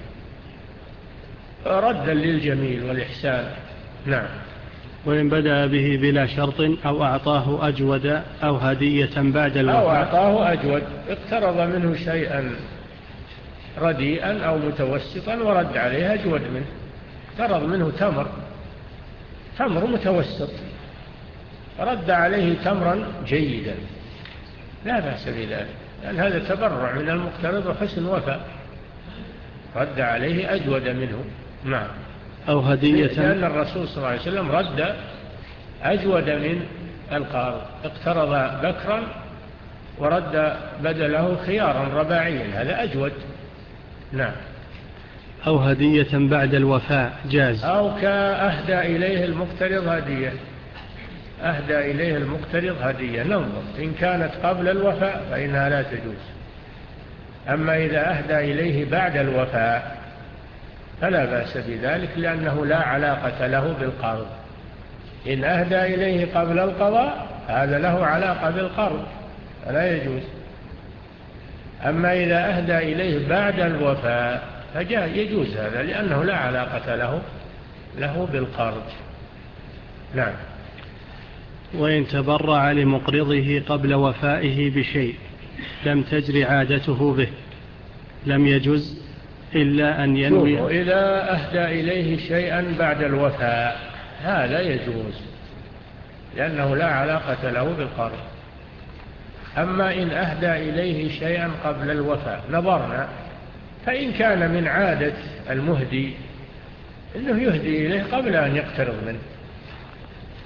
ردا للجميل والإحسان. نعم. وإن بدأ به بلا شرط أو أعطاه أجود أو هدية بعد الوفاة، أو أعطاه أجود، اقترض منه شيئا رديئا أو متوسطا ورد عليه أجود منه، اقترض منه تمر تمر متوسط رد عليه تمرا جيدا، لا بأس بذلك، لأن هذا تبرع من المقترض وحسن وفاء، رد عليه أجود منه. نعم. أو هدية، لأن الرسول صلى الله عليه وسلم رد أجود من القارض، اقترض بكرا ورد بدله خيارا رباعيا، هذا أجود. نعم. أو هدية بعد الوفاء جاز. أو كأهدى إليه المقترض هدية أهدى إليه المقترض هدية، ننظر إن كانت قبل الوفاء فإنها لا تجوز، أما إذا أهدى إليه بعد الوفاء فلا بأس بذلك، لأنه لا علاقة له بالقرض. إن أهدى إليه قبل القضاء هذا له علاقة بالقرض فلا يجوز، أما إذا أهدى إليه بعد الوفاء فجاء يجوز هذا، لأنه لا علاقة له له بالقرض. نعم. وإن تبرع لمقرضه قبل وفائه بشيء لم تجري عادته به لم يجوز إلا أن ينوي. إذا أهدى إليه شيئا بعد الوفاء هذا يجوز، لأنه لا علاقة له بالقرض. أما إن أهدى إليه شيئا قبل الوفاء نظرنا، فإن كان من عادة المهدي أنه يهدي إليه قبل أن يقترض منه،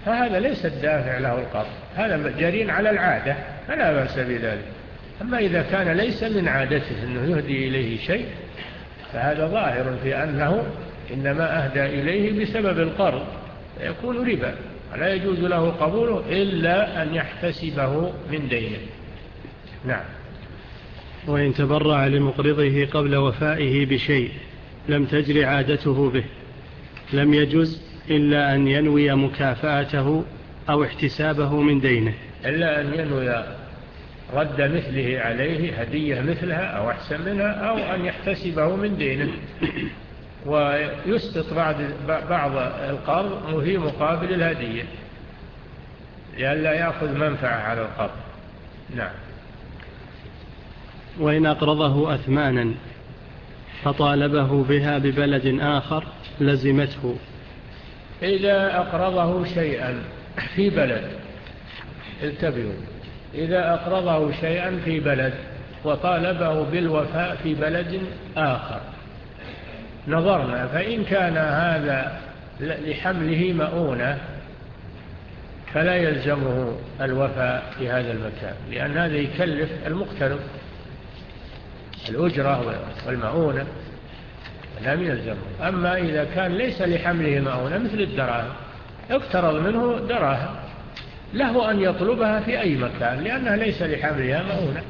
فهذا ليس الدافع له القرض، هذا جارين على العادة فلا بأس بذلك. أما إذا كان ليس من عادته أنه يهدي إليه شيء فهذا ظاهر في أنه إنما أهدى إليه بسبب القرض، يكون ربا، لا يجوز له قبوله إلا أن يحتسبه من دينه. نعم. وإن تبرع لمقرضه قبل وفائه بشيء لم تجر عادته به لم يجوز إلا أن ينوي مكافأته أو احتسابه من دينه، إلا أن ينوي رد مثله عليه، هدية مثلها أو أحسن منها، أو أن يحتسبه من دينه ويسقط بعض القرض في مقابل الهدية لئلا يأخذ منفعة على القرض. نعم. وإن أقرضه أثمانا فطالبه بها ببلد آخر لزمته. إذا أقرضه شيئا في بلد، انتبهوا، إذا أقرضه شيئا في بلد وطالبه بالوفاء في بلد آخر، نظرنا فإن كان هذا لحمله مؤونة فلا يلزمه الوفاء في هذا المكان، لأن هذا يكلف المقترض الأجرة والمؤونة لم يلزمه. أما إذا كان ليس لحمله مؤونة مثل الدراهم، اقترض منه دراهم، له أن يطلبها في أي مكان لأنها ليس لحملها مؤونة،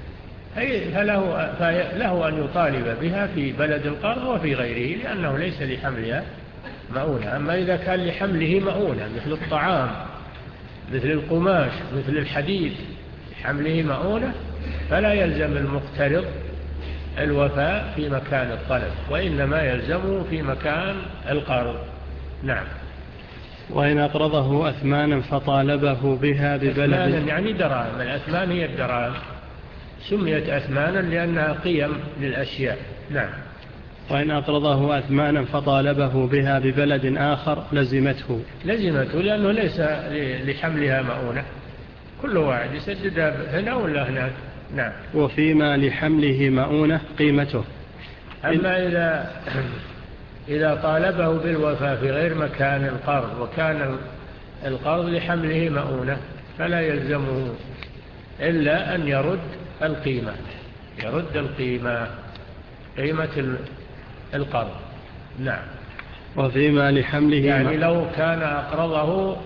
فله, فله أن يطالب بها في بلد القرض وفي غيره لأنه ليس لحملها مؤونة. أما إذا كان لحمله مؤونة مثل الطعام مثل القماش مثل الحديد لحمله مؤونة فلا يلزم المقترض الوفاء في مكان الطلب، وإنما يلزمه في مكان القرض. نعم. وإن أقرضه أثمانا فطالبه بها ببلد، أثمانا يعني دراهم، الأثمان هي الدراهم، سميت أثمانا لأنها قيم للأشياء. نعم. وإن أقرضه أثمانا فطالبه بها ببلد آخر لزمته. لزمته لأنه ليس لحملها مؤونة، كل واحد يسددها هنا ولا هناك. نعم. وفيما لحمله مؤونة قيمته. أما إذا إذا طالبه بالوفاء في غير مكان القرض وكان القرض لحمله مؤونة فلا يلزمه إلا أن يرد القيمة، يرد القيمة، قيمة القرض. نعم. وفيما لحمله يعني لو كان أقرضه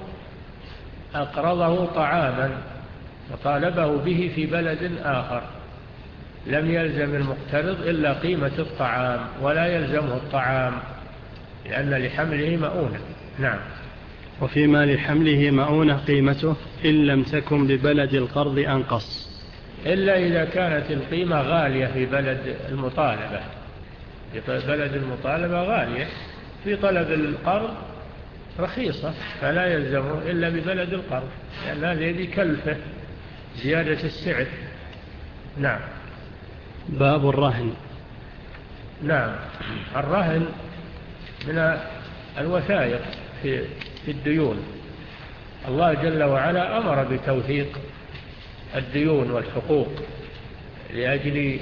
أقرضه طعاما وطالبه به في بلد آخر لم يلزم المقترض إلا قيمة الطعام ولا يلزمه الطعام لأن لحمله مؤونة. نعم. وفيما لحمله مؤونة قيمته إن لم تكن ببلد القرض أنقص، إلا إذا كانت القيمة غالية في بلد المطالبة، في بلد المطالبة غالية، في طلب القرض رخيصة فلا يلزمه إلا ببلد القرض لأن هذا يكلفه زيادة السعر. نعم. باب الرهن. نعم. الرهن من الوثائق في في الديون. الله جل وعلا أمر بتوثيق الديون والحقوق لأجل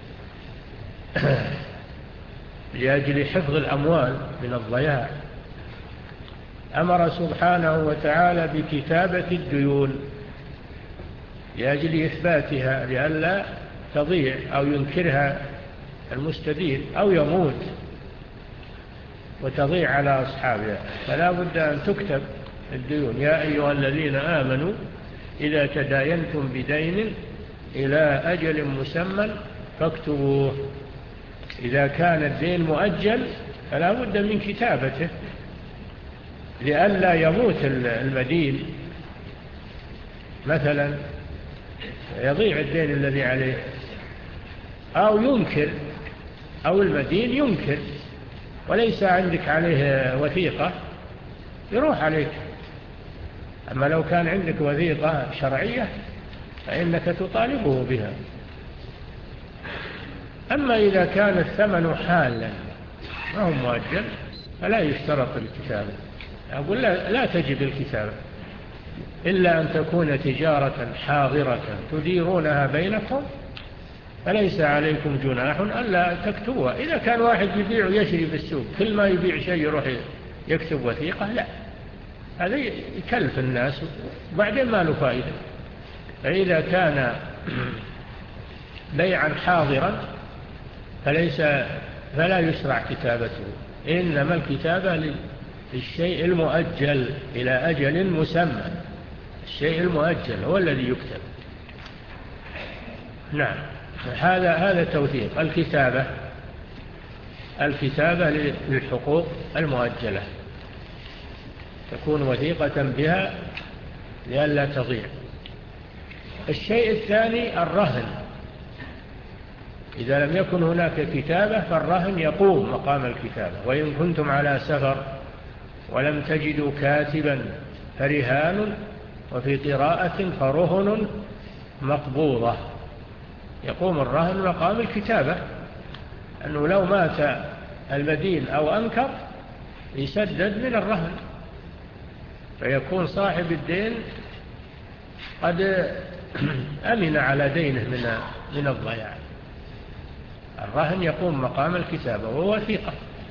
لأجل حفظ الأموال من الضياع. أمر سبحانه وتعالى بكتابة الديون لأجل إثباتها لئلا تضيع أو ينكرها المستدين أو يموت وتضيع على أصحابها، فلا بد أن تكتب الديون. يا أيها الذين آمنوا إذا تداينتم بدين إلى أجل مسمى فاكتبوه. إذا كان الدين مؤجل فلا بد من كتابته لئلا يموت المدين مثلا يضيع الدين الذي عليه، أو ينكر، أو المدين ينكر وليس عندك عليه وثيقة يروح عليك. أما لو كان عندك وثيقة شرعية فإنك تطالبه بها. أما إذا كان الثمن حالا ما هو مؤجل فلا يشترط الكتابة. أقول لا, لا تجب الكتابة إلا أن تكون تجارة حاضرة تديرونها بينكم فليس عليكم جناح ألا تكتبوها. إذا كان واحد يبيع ويشري في السوق كل ما يبيع شيء يروح يكتب وثيقة، لا، هذا يكلف الناس وبعدين ما له فائدة. فإذا كان بيعا حاضرا فليس فلا يشرع كتابته، إنما الكتابة للشيء المؤجل إلى أجل مسمى. الشيء المؤجل هو الذي يكتب. نعم، هذا هذا توثيق الكتابة. الكتابة للحقوق المؤجلة تكون وثيقة بها لئلا تضيع. الشيء الثاني الرهن. إذا لم يكن هناك كتابة فالرهن يقوم مقام الكتابة. وإن كنتم على سفر ولم تجدوا كاتبا فرهان وفي قراءة فرهن مقبوضة. يقوم الرهن مقام الكتابة، أنه لو مات المدين أو أنكر يسدد من الرهن، فيكون صاحب الدين قد أمن على دينه من من الضياع. الرهن يقوم مقام الكتابة وهو وثيقة.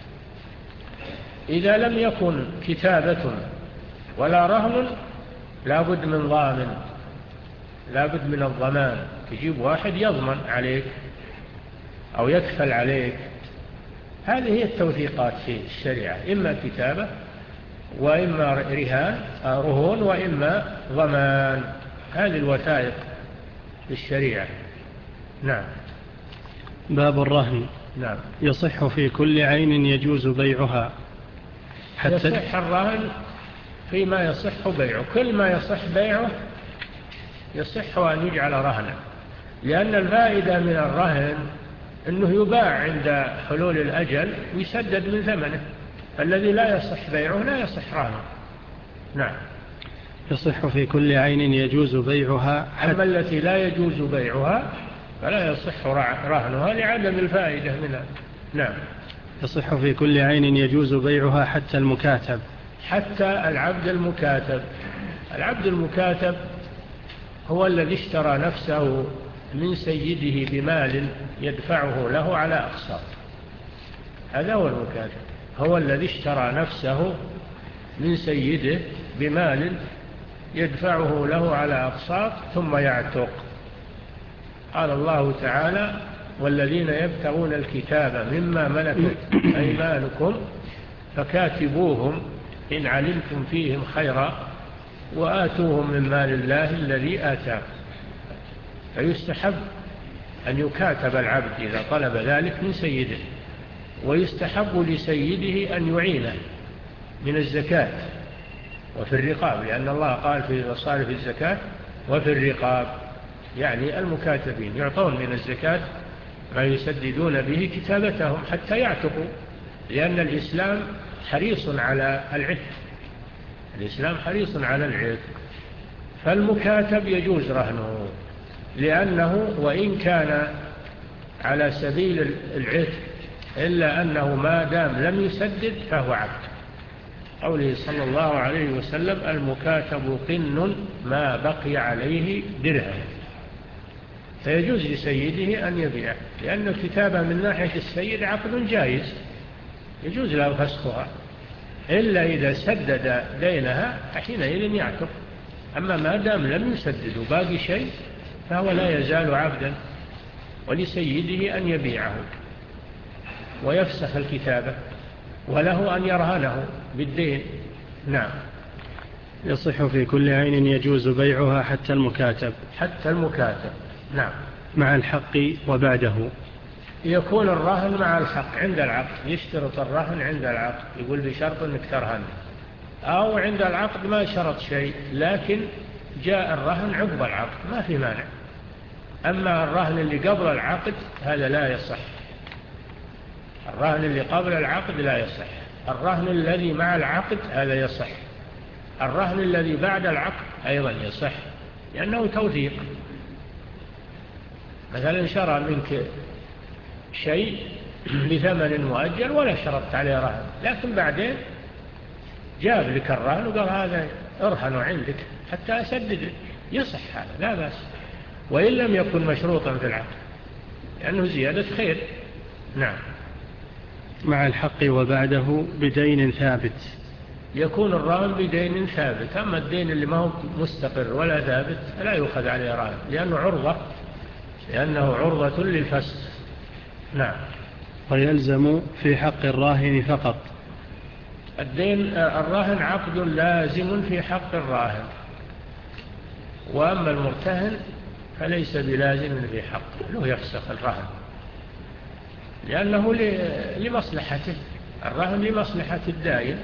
إذا لم يكن كتابة ولا رهن لابد من ضامن، لابد من الضمان. تجيب واحد يضمن عليك أو يكفل عليك. هذه هي التوثيقات في الشريعة، إما كتابة وإما رهان رهون وإما ضمان. هذه الوثائق في الشريعة. نعم. باب الرهن. نعم. يصح في كل عين يجوز بيعها حتى يصح الرهن فيما يصح بيعه. كل ما يصح بيعه يصح أن يجعل رهنا، لأن الفائدة من الرهن أنه يباع عند حلول الأجل ويسدد من ثمنه. الذي لا يصح بيعه لا يصح رهنه. نعم. يصح في كل عين يجوز بيعها. أما التي لا يجوز بيعها فلا يصح رهنها لعدم الفائدة منها. نعم. يصح في كل عين يجوز بيعها حتى المكاتب. حتى العبد المكاتب. العبد المكاتب هو الذي اشترى نفسه من سيده بمال يدفعه له على أقساط. هذا هو المكاتب، هو الذي اشترى نفسه من سيده بمال يدفعه له على أقساط ثم يعتق. قال الله تعالى: والذين يبتغون الكتاب مما ملكت أيمانكم فكاتبوهم إن علمتم فيهم خيرا وآتوهم من مال الله الذي آتاكم. فيستحب أن يكاتب العبد إذا طلب ذلك من سيده، ويستحب لسيده أن يعينه من الزكاة وفي الرقاب، لأن الله قال في مصارف الزكاة وفي الرقاب، يعني المكاتبين يعطون من الزكاة ما يسددون به كتابتهم حتى يعتقوا، لأن الإسلام حريص على العتق. الإسلام حريص على العتق، فالمكاتب يجوز رهنه، لأنه وإن كان على سبيل العتق إلا أنه ما دام لم يسدد فهو عبد. قوله صلى الله عليه وسلم: المكاتب قن ما بقي عليه درهم. فيجوز لسيده أن يبيع، لأن الكتابة من ناحية السيد عقد جائز يجوز له فسخها، إلا إذا سدد دينها حينئذ يعتق. أما ما دام لم يسدد وباقي شيء فهو لا يزال عبدا، ولسيده أن يبيعه ويفسخ الكتابة، وله أن يرهنه بالدين. نعم. يصح في كل عين يجوز بيعها حتى المكاتب. حتى المكاتب. نعم. مع الحق وبعده. يكون الرهن مع الحق عند العقد، يشترط الرهن عند العقد، يقول بشرط أنك ترهن، أو عند العقد ما شرط شيء لكن جاء الرهن عقب العقد ما في مانع. أما الرهن اللي قبل العقد هذا لا يصح. الرهن اللي قبل العقد لا يصح. الرهن الذي مع العقد هذا يصح. الرهن الذي بعد العقد أيضا يصح، لأنه توثيق. مثلا شرى منك شيء بثمن مؤجل ولا شرطت عليه رهن، لكن بعدين جاب لك الرهن وقال هذا ارهن عندك حتى أسدد، يصح هذا لا بأس، وإن لم يكن مشروطا في العقد لأنه زيادة خير. نعم. مع الحق وبعده بدين ثابت. يكون الرهن بدين ثابت. أما الدين اللي ما هو مستقر ولا ثابت لا يؤخذ عليه رهن، لأنه عرضة لأنه عرضة للفسخ. نعم. ويلزم في حق الراهن فقط. الدين الراهن عقد لازم في حق الراهن، وأما المرتهن فليس بلازم في حقه، له يفسخ الرهن لأنه لمصلحته، الرهن لمصلحة الدائن.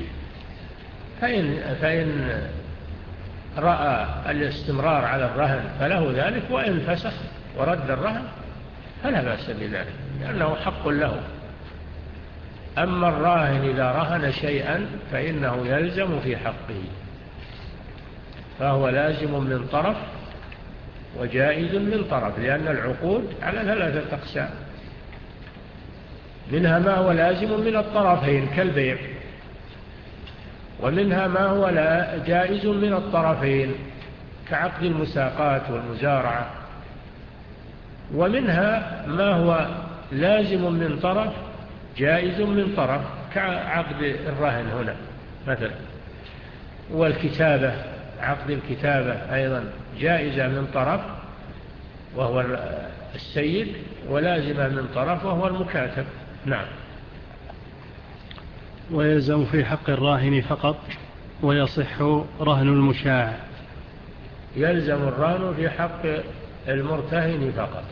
فإن, فإن رأى الاستمرار على الرهن فله ذلك، وإن فسخ ورد الرهن فلا بأس بذلك لأنه حق له. أما الراهن إذا رهن شيئا فإنه يلزم في حقه، فهو لازم من طرف وجائز من طرف، لأن العقود على ثلاثة أقسام، منها ما هو لازم من الطرفين كالبيع، ومنها ما هو لا جائز من الطرفين كعقد المساقات والمزارعة، ومنها ما هو لازم من طرف جائز من طرف كعقد الرهن هنا مثلا. والكتابة، عقد الكتابة أيضا جائزة من طرف وهو السيد، ولازمة من طرف وهو المكاتب. نعم. ويلزم في حق الراهن فقط، ويصح رهن المشاع. يلزم الرهن في حق المرتهن فقط،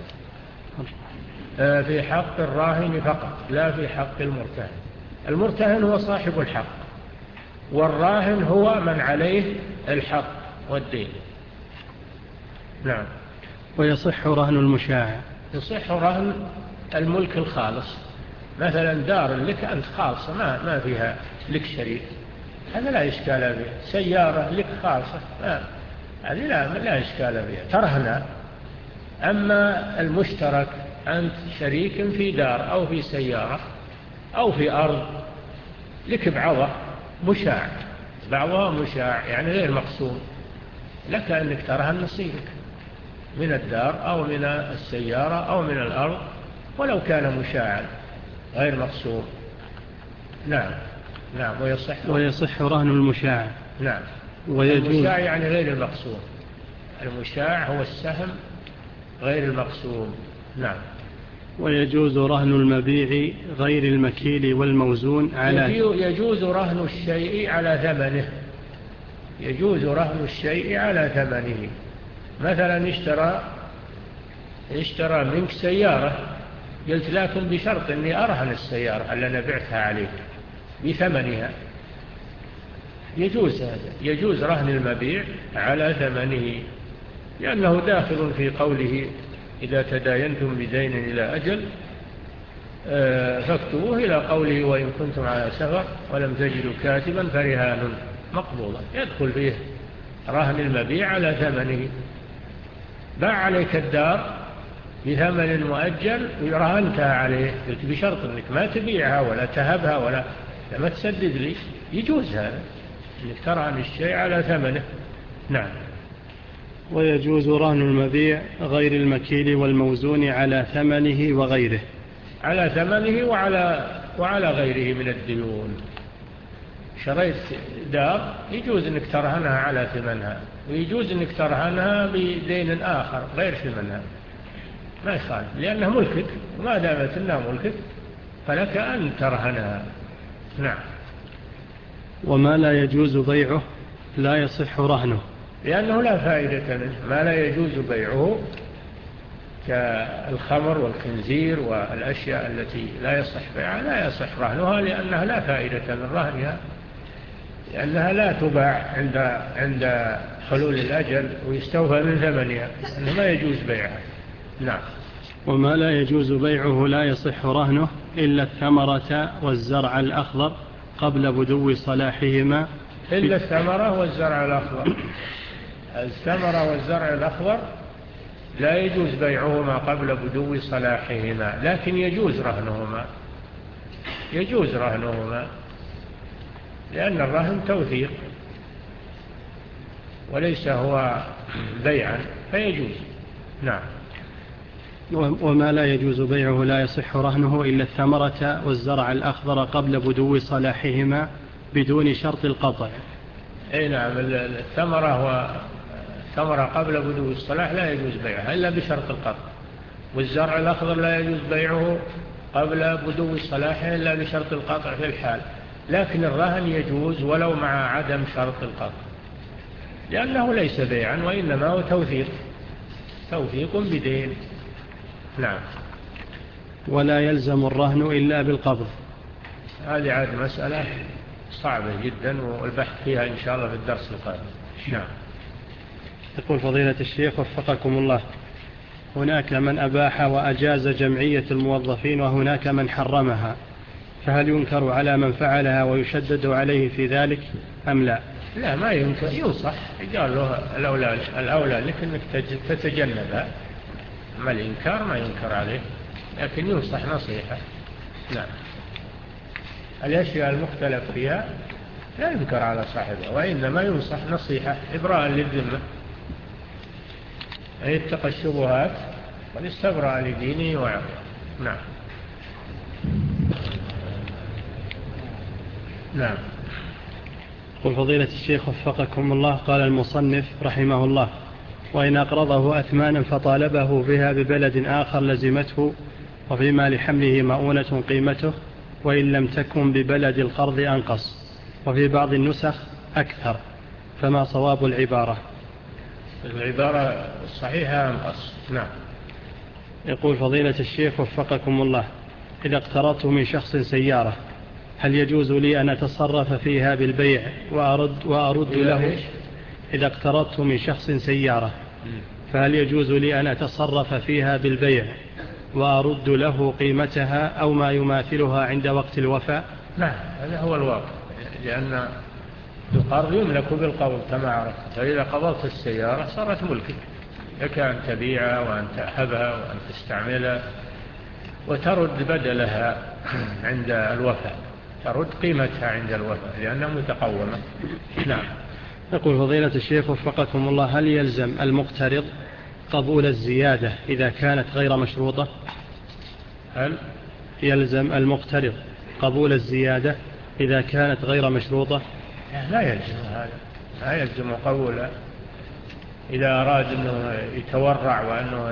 في حق الراهن فقط لا في حق المرتهن. المرتهن هو صاحب الحق، والراهن هو من عليه الحق والدين. نعم. ويصح رهن المشاع. يصح رهن الملك الخالص، مثلا دار لك أنت خالصة ما, ما فيها لك شريك، هذا لا إشكال بها. سيارة لك خالصة هذه لا, لا إشكال بها، ترهنها. أما المشترك أنت شريك في دار أو في سيارة أو في أرض لك بعضها مشاع، بعضها مشاع يعني غير مقسوم، لك أنك ترهن نصيبك من الدار أو من السيارة أو من الأرض ولو كان مشاعا غير مقسوم. نعم. نعم. ويصح ويصح رهن المشاع. نعم. ويجوز المشاع يعني غير المقسوم، المشاع هو السهم غير المقسوم. نعم. ويجوز رهن المبيع غير المكيل والموزون على يجوز رهن الشيء على ثمنه، يجوز رهن الشيء على ثمنه. مثلا اشترى اشترى منك سيارة، قلت لكن بشرط أني أرهن السيارة اللي أنا بعتها عليك بثمنها، يجوز هذا، يجوز رهن المبيع على ثمنه، لأنه داخل في قوله إذا تداينتم بدين إلى أجل فاكتبوه إلى قوله وإن كنتم على سفر ولم تجدوا كاتبا فرهان مقبوضة، يدخل فيه رهن المبيع على ثمنه. باع عليك الدار بثمن مؤجل ورهنتها عليه، قلت بشرط أنك ما تبيعها ولا تهبها ولا ما تسدد لي، يجوز هذا أنك ترهن الشيء على ثمنه. نعم. ويجوز رهن المبيع غير المكيل والموزون على ثمنه وغيره، على ثمنه وعلى وعلى غيره من الديون. شريت دار يجوز أنك ترهنها على ثمنها، ويجوز أنك ترهنها بدين آخر غير ثمنها، ما يخالف، لأنها ملكك، وما دامت أنها ملكك فلك أن ترهنها. نعم. وما لا يجوز بيعه لا يصح رهنه، لأنه لا فائدة منه. ما لا يجوز بيعه كالخمر والخنزير والأشياء التي لا يصح بيعها لا يصح رهنها، لأنها لا فائدة من رهنها، لأنها لا تباع عند عند حلول الأجل ويستوفى من ثمنها، أنه ما يجوز بيعها. نعم. وما لا يجوز بيعه لا يصح رهنه إلا الثمرة والزرع الأخضر قبل بدو صلاحهما. إلا الثمرة والزرع الأخضر، الثمرة والزرع الأخضر لا يجوز بيعهما قبل بدو صلاحهما، لكن يجوز رهنهما، يجوز رهنهما لأن الرهن توثيق وليس هو بيعا فيجوز. نعم. وما لا يجوز بيعه لا يصح رهنه إلا الثمرة والزرع الأخضر قبل بدو صلاحهما بدون شرط القطع. أي نعم، الثمرة والثمرة قبل بدو الصلاح لا يجوز بيعها إلا بشرط القطع، والزرع الأخضر لا يجوز بيعه قبل بدو صلاحه إلا بشرط القطع في الحال، لكن الرهن يجوز ولو مع عدم شرط القطع، لأنه ليس بيعا وإنما هو توثيق توثيق بدين. نعم. ولا يلزم الرهن إلا بالقبض. هذه عاد مسألة صعبة جدا والبحث فيها إن شاء الله في الدرس القادم. نعم. يقول فضيلة الشيخ وفقكم الله، هناك من أباح وأجاز جمعية الموظفين وهناك من حرمها، فهل ينكر على من فعلها ويشدد عليه في ذلك أم لا؟ لا، ما ينكر، ينصح، قال له الأولى, الأولى لك أنك تتجنبها، أما الإنكار ما ينكر عليه، لكن ينصح نصيحة. نعم. الأشياء المختلف فيها لا ينكر على صاحبها، وإنما ينصح نصيحة إبراء للذمة، يتقى الشبهات والاستبراء لدينه وعرضه. نعم. نعم. قل فضيلة الشيخ وفقكم الله، قال المصنف رحمه الله: وإن أقرضه أثمانا فطالبه بها ببلد آخر لزمته، وفي مال حمله مؤونة قيمته، وإن لم تكن ببلد القرض أنقص، وفي بعض النسخ أكثر، فما صواب العبارة؟ العبارة الصحيحة أنقص. نعم. يقول فضيلة الشيخ وفقكم الله: إذا اقترضت من شخص سيارة، هل يجوز لي أن أتصرف فيها بالبيع وأرد, وأرد له؟ إذا اقترضت من شخص سيارة فهل يجوز لي أن أتصرف فيها بالبيع وأرد له قيمتها أو ما يماثلها عند وقت الوفاء؟ نعم، هذا هو الواقع، لأن القرض يملك بالقبض كما عرفت، فإذا قبضت السيارة صارت ملكك، لك أن تبيعها وأن تأخذها وأن تستعملها وترد بدلها عند الوفاء، ترد قيمتها عند الوفاء لأنها متقومة. نعم. يقول فضيلة الشيخ وفقكم الله: هل يلزم المقترض قبول الزيادة إذا كانت غير مشروطة؟ هل يلزم المقترض قبول الزيادة إذا كانت غير مشروطة؟ لا يلزم هذا، لا يلزم قبولها، إذا أراد أنه يتورع وأنه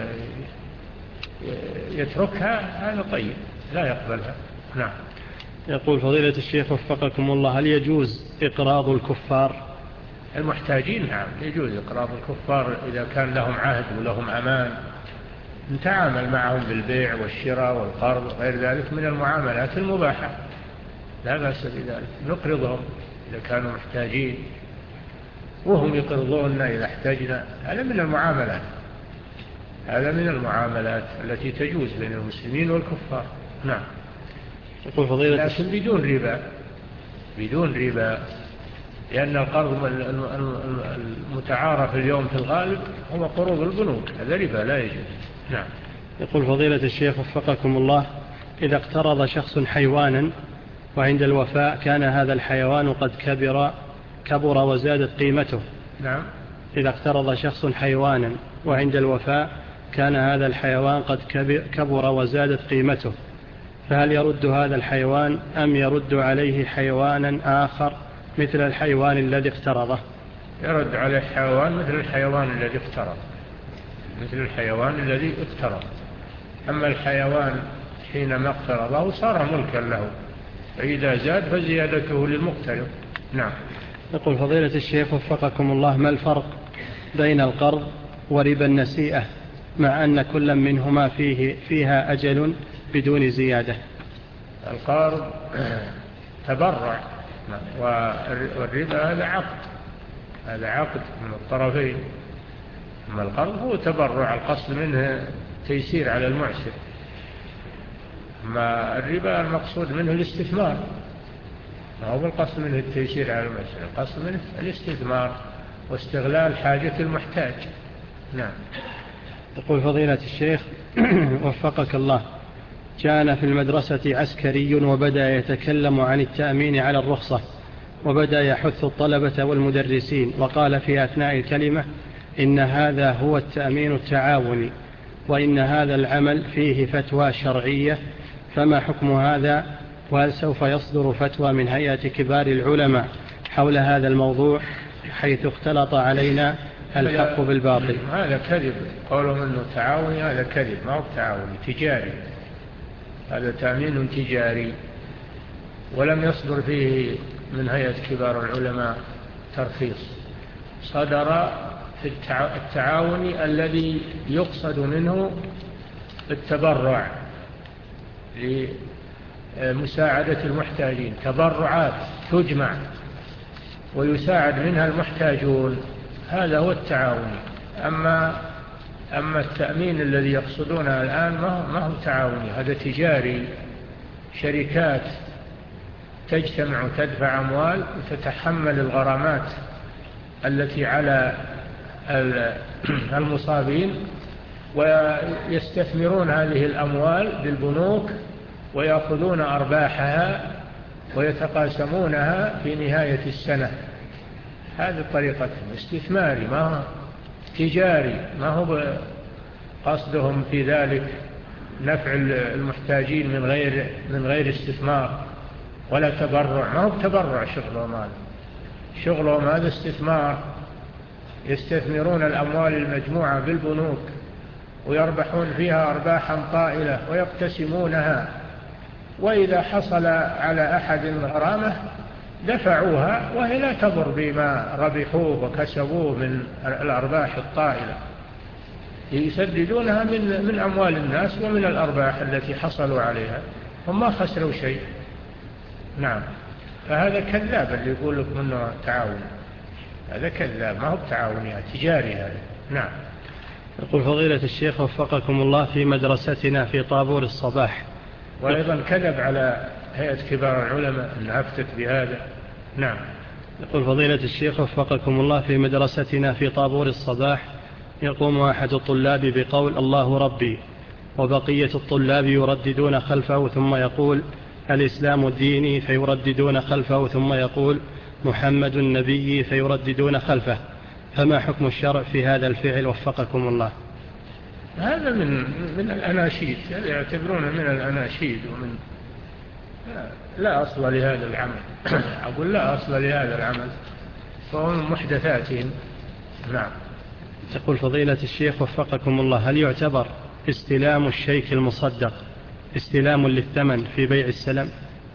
يتركها هذا طيب، لا يقبلها. نعم. يقول فضيلة الشيخ وفقكم الله: هل يجوز إقراض الكفار؟ المحتاجين نعم يجوز إقراض الكفار إذا كان لهم عهد ولهم أمان، نتعامل معهم بالبيع والشراء والقرض غير ذلك من المعاملات المباحة، لا بأس بذلك، نقرضهم إذا كانوا محتاجين وهم يقرضوننا إذا احتاجنا، هذا من المعاملات، هذا من المعاملات التي تجوز بين المسلمين والكفار. نعم. يقول فضيلة لكن بدون ربا، بدون ربا، لأن القرض المتعارف اليوم في الغالب هو قروض البنوك، هذا ربا لا يجوز. نعم. يقول فضيلة الشيخ وفقكم الله: إذا اقترض شخص حيوانا وعند الوفاء كان هذا الحيوان قد كبر كبر وزادت قيمته. نعم. إذا اقترض شخص حيوانا وعند الوفاء كان هذا الحيوان قد كبر وزادت قيمته، فهل يرد هذا الحيوان أم يرد عليه حيوانا آخر مثل الحيوان الذي اقترضه؟ يرد عليه حيوان مثل الحيوان الذي اقترض، مثل الحيوان الذي اقترض، أما الحيوان حينما اقترضه صار ملكا له، فإذا زاد فزيادته للمقترض. نعم. يقول فضيلة الشيخ وفقكم الله: ما الفرق بين القرض وربا النسيئة مع أن كل منهما فيه فيها أجل بدون زيادة؟ القرض تبرع، والربا هذا عقد، هذا عقد من الطرفين، أما القرض هو تبرع القصد منه تيسير على المعسر، أما الربا المقصود منه الاستثمار، ما هو القصد منه التيسير على المعسر، القصد منه الاستثمار واستغلال حاجة المحتاج. نعم. يقول فضيلة الشيخ وفقك الله: كان في المدرسة عسكري وبدأ يتكلم عن التأمين على الرخصة، وبدأ يحث الطلبة والمدرسين، وقال في أثناء الكلمة: إن هذا هو التأمين التعاوني، وإن هذا العمل فيه فتوى شرعية، فما حكم هذا وهل سوف يصدر فتوى من هيئة كبار العلماء حول هذا الموضوع حيث اختلط علينا الحق بالباطل؟ هذا كذب، قولهم أنه تعاوني هذا كذب، ما هو تعاوني، تجاري، هذا تأمين تجاري، ولم يصدر فيه من هيئة كبار العلماء ترخيص. صدر في التعاون الذي يقصد منه التبرع لمساعدة المحتاجين، تبرعات تجمع ويساعد منها المحتاجون، هذا هو التعاون. أما أما التأمين الذي يقصدونه الآن ما هو تعاوني، هذا تجاري، شركات تجتمع وتدفع أموال وتتحمل الغرامات التي على المصابين، ويستثمرون هذه الأموال بالبنوك ويأخذون أرباحها ويتقاسمونها في نهاية السنة. هذه طريقة استثماري، ما هو تجاري، ما هو قصدهم في ذلك نفع المحتاجين من غير من غير استثمار ولا تبرع، ما هو تبرع شغلهم هذا، شغلهم هذا استثمار، يستثمرون الأموال المجموعة بالبنوك ويربحون فيها أرباحا طائلة ويقتسمونها، وإذا حصل على أحد الغرامة دفعوها وهي لا تضر بما ربحوه وكسبوه من الأرباح الطائلة، يسددونها من من أموال الناس ومن الأرباح التي حصلوا عليها، هم ما خسروا شيء. نعم، فهذا كذاب اللي يقول لك منه تعاون، هذا كذاب، ما هو تعاوني، تجاري هذا. نعم. يقول فضيلة الشيخ وفقكم الله، في مدرستنا في طابور الصباح، وأيضا كذب على هيئة كبار العلماء أن أفتت بهذا. نعم. يقول فضيلة الشيخ وفقكم الله، في مدرستنا في طابور الصباح يقوم أحد الطلاب بقول الله ربي، وبقية الطلاب يرددون خلفه ثم يقول الإسلام الديني، فيرددون خلفه ثم يقول محمد النبي، فيرددون خلفه، فما حكم الشرع في هذا الفعل وفقكم الله؟ هذا من من الأناشيد، يعتبرونه من الأناشيد، ومن لا أصل لهذا العمل. أقول لا أصل لهذا العمل، فهو من محدثاتهم. نعم. تقول فضيلة الشيخ وفقكم الله، هل يعتبر استلام الشيك المصدق استلام للثمن في بيع السلم؟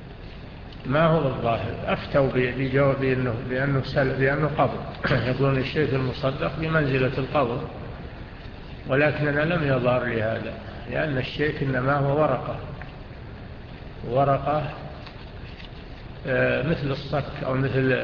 ما هو الظاهر، أفتوا بجواب بأنه, بأنه, بأنه قبض، يقولون الشيك المصدق بمنزلة القبض، ولكننا لم يظهر لهذا، لأن الشيك إنما هو ورقة ورقة مثل الصك أو مثل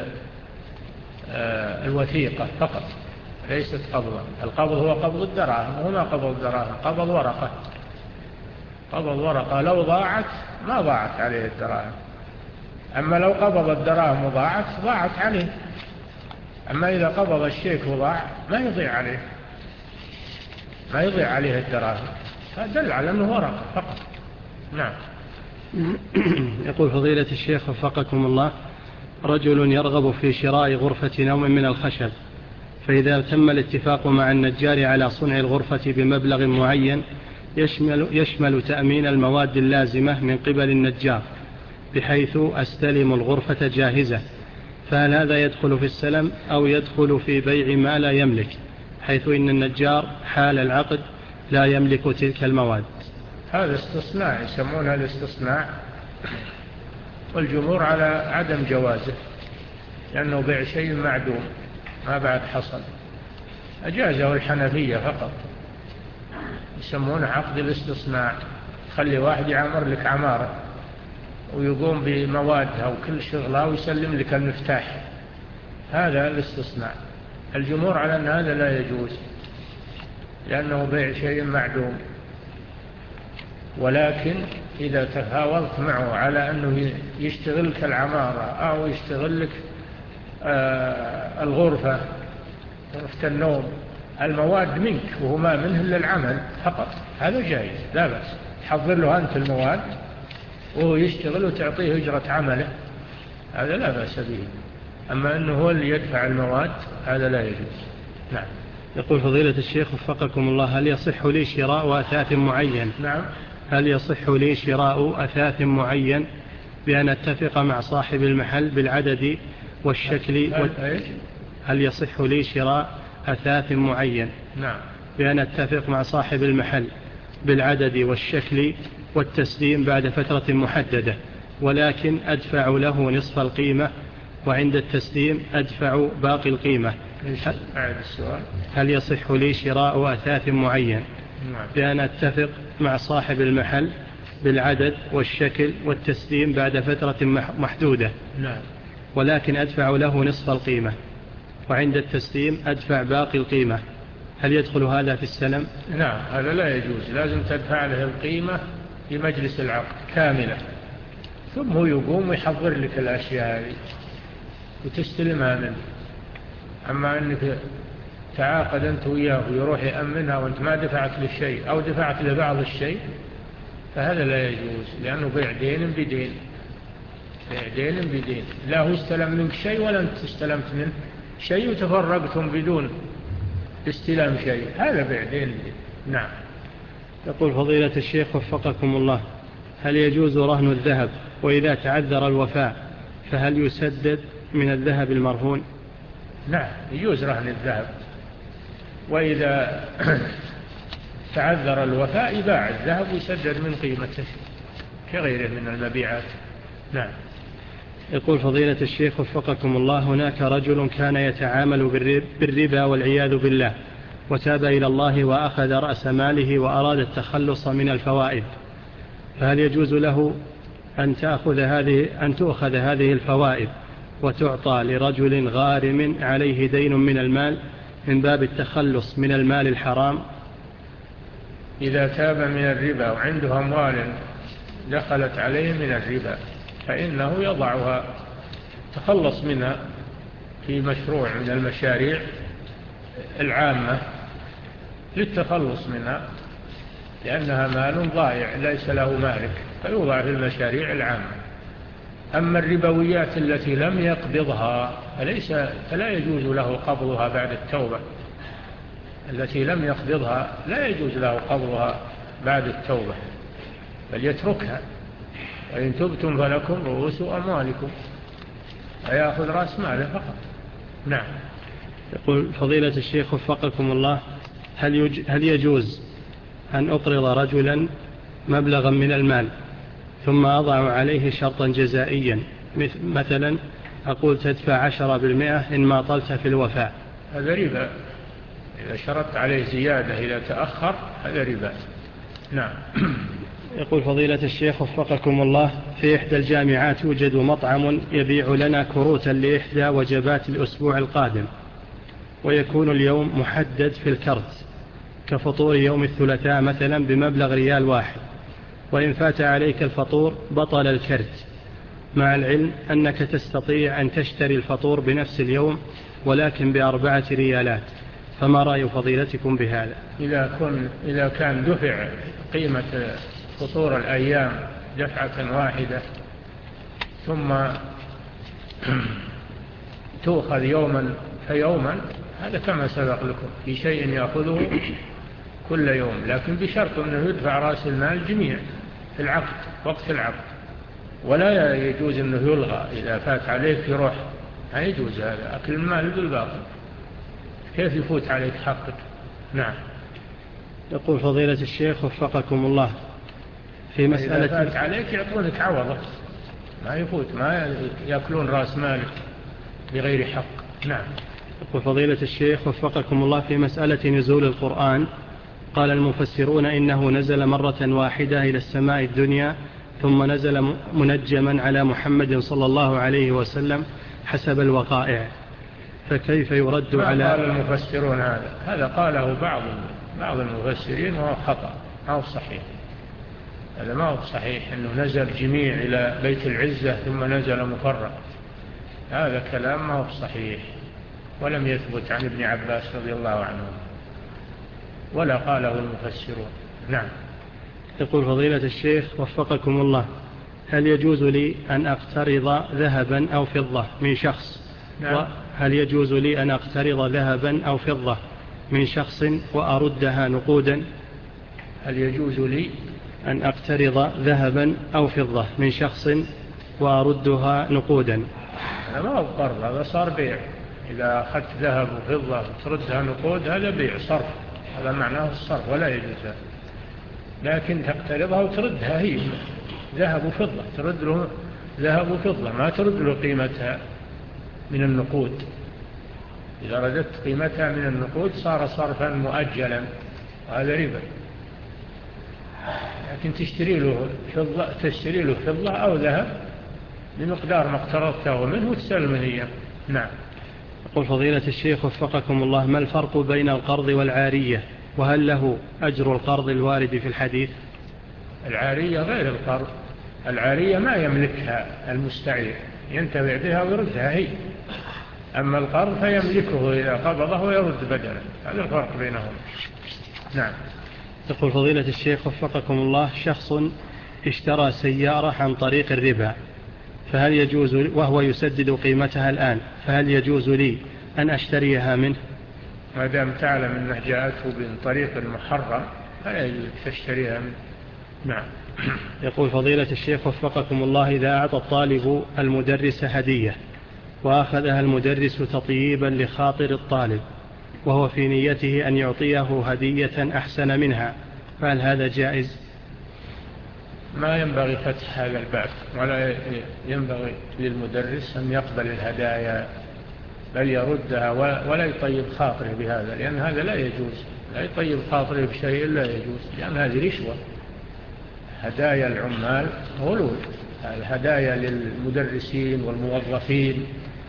الوثيقة فقط، ليست قبضا. القبض هو قبض الدراهم، وهما قبض الدراهم، قبض ورقة، قبض ورقة لو ضاعت ما ضاعت عليه الدراهم، أما لو قبض الدراهم وضاعت ضاعت عليه، أما إذا قبض الشيك وضاع ما يضيع عليه، ما يضيع عليه الدراهم، فدل على أنه ورقة فقط. نعم. يقول فضيلة الشيخ وفقكم الله، رجل يرغب في شراء غرفة نوم من الخشب، فإذا تم الاتفاق مع النجار على صنع الغرفة بمبلغ معين يشمل, يشمل تأمين المواد اللازمة من قبل النجار بحيث أستلم الغرفة جاهزة، فهل هذا يدخل في السلم أو يدخل في بيع ما لا يملك، حيث إن النجار حال العقد لا يملك تلك المواد؟ هذا استصناع، يسمون هذا استصناع، والجمهور على عدم جوازه، لأنه بيع شيء معدوم ما بعد حصل. أجازه الحنفية فقط، يسمونه عقد الاستصناع، خلي واحد يعمر لك عمارة ويقوم بموادها وكل شغلها ويسلم لك المفتاح، هذا الاستصناع. الجمهور على أن هذا لا يجوز لأنه بيع شيء معدوم، ولكن إذا تفاوضت معه على أنه يشتغل لك العمارة أو يشتغل لك آه الغرفة، غرفة النوم، المواد منك وهو ما منه إلا العمل فقط، هذا جائز لا بأس، تحضر له أنت المواد وهو يشتغل وتعطيه أجرة عمله، هذا لا بأس به. أما أنه هو اللي يدفع المواد هذا لا يجوز. نعم. يقول فضيلة الشيخ وفقكم الله، هل يصح لي شراء أثاث معين؟ نعم. هل يصح لي شراء أثاث معين بأن أتفق مع صاحب المحل بالعدد والشكل هل, وال... هل يصح لي شراء أثاث معين؟ نعم. بأن أتفق مع صاحب المحل بالعدد والشكل والتسليم بعد فترة محددة، ولكن أدفع له نصف القيمة، وعند التسليم أدفع باقي القيمة. هل يصح لي شراء أثاث معين؟ نعم. بأن أتفق مع صاحب المحل بالعدد والشكل والتسليم بعد فترة محدودة، نعم. ولكن أدفع له نصف القيمة، وعند التسليم أدفع باقي القيمة. هل يدخل هذا في السلم؟ نعم، هذا لا يجوز، لازم تدفع له القيمة في مجلس العقد كاملة، ثم هو يقوم ويحضر لك الأشياء هذه وتستلمها منه. أما أنك تعاقد أنت وياه ويروح يأمنها وأنت ما دفعت له شيء أو دفعت له بعض الشيء، فهذا لا يجوز، لأنه بيع دين بدين، بيع دين بدين، لا هو استلم منك شيء ولا أنت استلمت منه شيء وتفرقتم بدون استلام شيء، هذا بيع دين بدين. نعم. يقول فضيلة الشيخ وفقكم الله: هل يجوز رهن الذهب، وإذا تعذر الوفاء فهل يسدد من الذهب المرهون؟ نعم، يجوز رهن الذهب، وإذا تعذر الوفاء يباع الذهب ويسدد من قيمته كغيره من المبيعات. نعم. يقول فضيلة الشيخ وفقكم الله: هناك رجل كان يتعامل بالربا والعياذ بالله، وتاب إلى الله وأخذ رأس ماله وأراد التخلص من الفوائد، فهل يجوز له أن تأخذ هذه أن تؤخذ هذه الفوائد وتعطى لرجل غارم عليه دين من المال من باب التخلص من المال الحرام؟ إذا تاب من الربا وعنده أموال دخلت عليه من الربا فإنه يضعها، تخلص منها في مشروع من المشاريع العامة للتخلص منها، لأنها مال ضائع ليس له مالك، فيوضع في المشاريع العامة. أما الربويات التي لم يقبضها فليس فلا يجوز له قبضها بعد التوبة، التي لم يقبضها لا يجوز له قبضها بعد التوبة، بل يتركها، وإن تبتم فلكم رؤوس أموالكم، فيأخذ رأس ماله فقط. نعم. يقول فضيلة الشيخ وفقكم الله: هل, يج... هل يجوز أن أقرض رجلا مبلغا من المال ثم أضع عليه شرطا جزائيا، مثلا أقول تدفع عشرة بالمئة إن ما طلت في الوفاء؟ هذا ربا، إذا شرطت عليه زيادة إذا تأخر هذا ربا. نعم. يقول فضيلة الشيخ وفقكم الله: في إحدى الجامعات يوجد مطعم يبيع لنا كروتا لإحدى وجبات الأسبوع القادم، ويكون اليوم محدد في الكرت كفطور يوم الثلاثاء مثلا بمبلغ ريال واحد، وإن فات عليك الفطور بطل الكرت، مع العلم أنك تستطيع أن تشتري الفطور بنفس اليوم ولكن بأربعة ريالات، فما رأي فضيلتكم بهذا؟ إذا, كن إذا كان دفع قيمة فطور الأيام دفعة واحدة ثم تؤخذ يوما فيوما، هذا كما سبق لكم في شيء يأخذه كل يوم، لكن بشرط أنه يدفع رأس المال جميع في العقد وقت العقد، ولا يجوز أنه يلغى إذا فات عليك يروح، لا يجوز هذا، أكل المال بالباطل، كيف يفوت عليك حقك؟ نعم. يقول فضيلة الشيخ وفقكم الله: في مسألة إذا فات عليك يعطونك عوضة، ما يفوت، ما يأكلون رأس مالك بغير حق. نعم. يقول فضيلة الشيخ وفقكم الله: في مسألة نزول القرآن، قال المفسرون إنه نزل مرة واحدة إلى السماء الدنيا ثم نزل منجما على محمد صلى الله عليه وسلم حسب الوقائع، فكيف يرد ما على قال المفسرون هذا؟ هذا قاله بعض بعض المفسرين وهو خطأ، ما هو صحيح، هذا ما هو صحيح أنه نزل جميع إلى بيت العزة ثم نزل مفرق، هذا كلام ما هو صحيح، ولم يثبت عن ابن عباس رضي الله عنه ولا قاله المفسرون. نعم. يقول فضيلة الشيخ وفقكم الله: هل يجوز لي أن أقترض ذهبا أو فضة من شخص؟ نعم. هل يجوز لي أن أقترض ذهبا أو فضة من شخص وأردها نقودا؟ هل يجوز لي أن أقترض ذهبا أو فضة من شخص وأردها نقودا. هذا ما هو قرض، هذا صار بيع. إذا أخذت ذهب وفضة تردها نقود هذا بيع صرف، هذا معناه الصرف ولا يجوز. لكن تقترضها وتردها هي ذهب وفضة، ترد له ذهب وفضة، ما ترد له قيمتها من النقود. إذا ردت قيمتها من النقود صار صرفا مؤجلا، وهذا ربا. لكن تشتري له فضة، تشتري له فضة أو ذهب بمقدار ما اقترضته منه وتسلمه إياه. نعم. يقول فضيلة الشيخ وفقكم الله: ما الفرق بين القرض والعارية؟ وهل له أجر القرض الوارد في الحديث؟ العارية غير القرض. العارية ما يملكها المستعير، ينتفع بها ويردها هي. أما القرض فيملكه إذا قبضه ويرد بدله. هذا الفرق بينهم. نعم. يقول فضيلة الشيخ وفقكم الله: شخص اشترى سيارة عن طريق الربا، فهل يجوز، وهو يسدد قيمتها الآن، فهل يجوز لي أن أشتريها منه؟ ما دام تعلم أنه جاءته من طريق المحرم فلا يجوز تشتريها منه. نعم. يقول فضيلة الشيخ وفقكم الله: إذا أعطى الطالب المدرس هدية وأخذها المدرس تطييبا لخاطر الطالب، وهو في نيته أن يعطيه هدية أحسن منها، فهل هذا جائز؟ ما ينبغي فتح هذا الباب، ولا ينبغي للمدرس أن يقبل الهدايا، بل يردها ولا يطيب خاطره بهذا، لأن هذا لا يجوز. لا يطيب خاطره بشيء لا يجوز، لأن هذه رشوة. هدايا العمال غلول، الهدايا للمدرسين والموظفين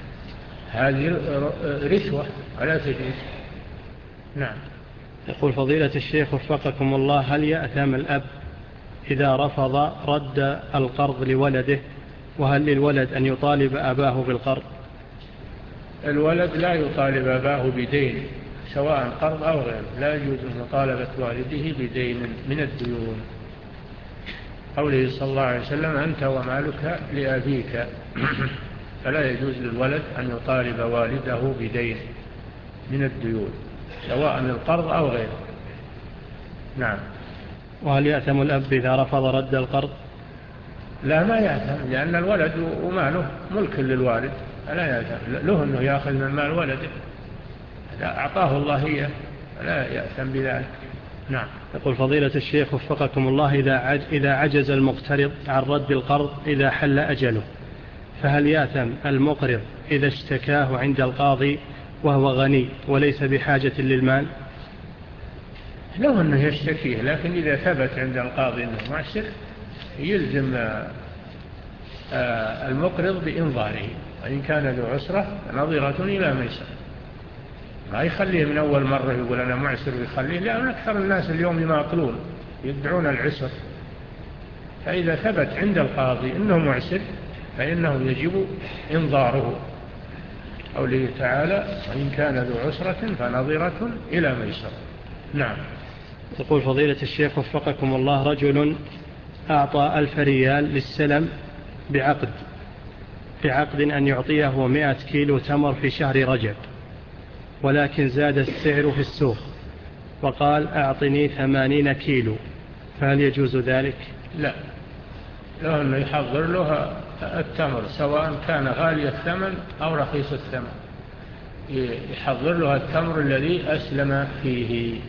هذه رشوة ولا تجوز. نعم. يقول فضيلة الشيخ وفقكم الله: هل يأثم الأب إذا رفض رد القرض لولده؟ وهل للولد أن يطالب أباه بالقرض؟ الولد لا يطالب أباه بدين سواء قرض أو غيره، لا يجوز مطالبة والده بدين من الديون. قوله صلى الله عليه وسلم: أنت ومالك لأبيك. فلا يجوز للولد أن يطالب والده بدين من الديون سواء القرض أو غيره. نعم. وهل يأثم الأب إذا رفض رد القرض؟ لا، ما يأثم، لأن الولد وماله ملك للوالد، فلا يأثم له أنه يأخذ من مال ولده، أعطاه الله إياه، فلا يأثم بذلك. نعم. يقول فضيلة الشيخ وفقكم الله: إذا إذا عجز المقترض عن رد القرض إذا حل أجله، فهل يأثم المقرض إذا اشتكاه عند القاضي وهو غني وليس بحاجة للمال؟ له أنه يشتكيه، لكن إذا ثبت عند القاضي أنه معسر يلزم المقرض بإنظاره، وإن كان ذو عسرة نظرة إلى ميسر. ما يخليه من أول مرة يقول أنا معسر ويخليه، لأن أكثر الناس اليوم يماطلون يدعون العسر. فإذا ثبت عند القاضي أنه معسر فإنه يجب إنظاره. قوله تعالى: وإن كان ذو عسرة فنظرة إلى ميسر. نعم. يقول فضيلة الشيخ وفقكم الله: رجل أعطى ألف ريال للسلم بعقد بعقد أن يعطيه مئة كيلو تمر في شهر رجب، ولكن زاد السعر في السوق وقال أعطني ثمانين كيلو، فهل يجوز ذلك؟ لا، له أنه يحضر له التمر سواء كان غالي الثمن أو رخيص الثمن، يحضر له التمر الذي أسلم فيه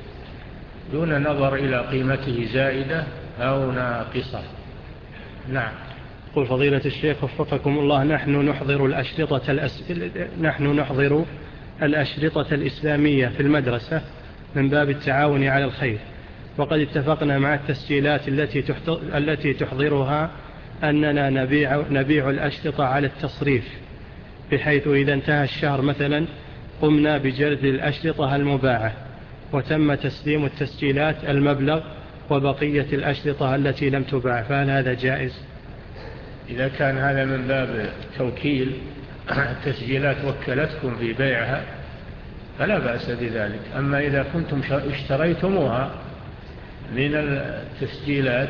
دون نظر إلى قيمته زائدة أو ناقصة. نعم. قل فضيلة الشيخ وفقكم الله: نحن نحضر الأشرطة الأس... نحن نحضر الأشرطة الإسلامية في المدرسة من باب التعاون على الخير، وقد اتفقنا مع التسجيلات التي التي تحضرها أننا نبيع نبيع الأشرطة على التصريف، بحيث إذا انتهى الشهر مثلا قمنا بجلد الأشرطة المباعة وتم تسليم التسجيلات المبلغ وبقية الأشرطة التي لم تباع، فهل هذا جائز؟ إذا كان هذا من باب توكيل، التسجيلات وكلتكم في بيعها فلا بأس بذلك. أما إذا كنتم اشتريتموها من التسجيلات،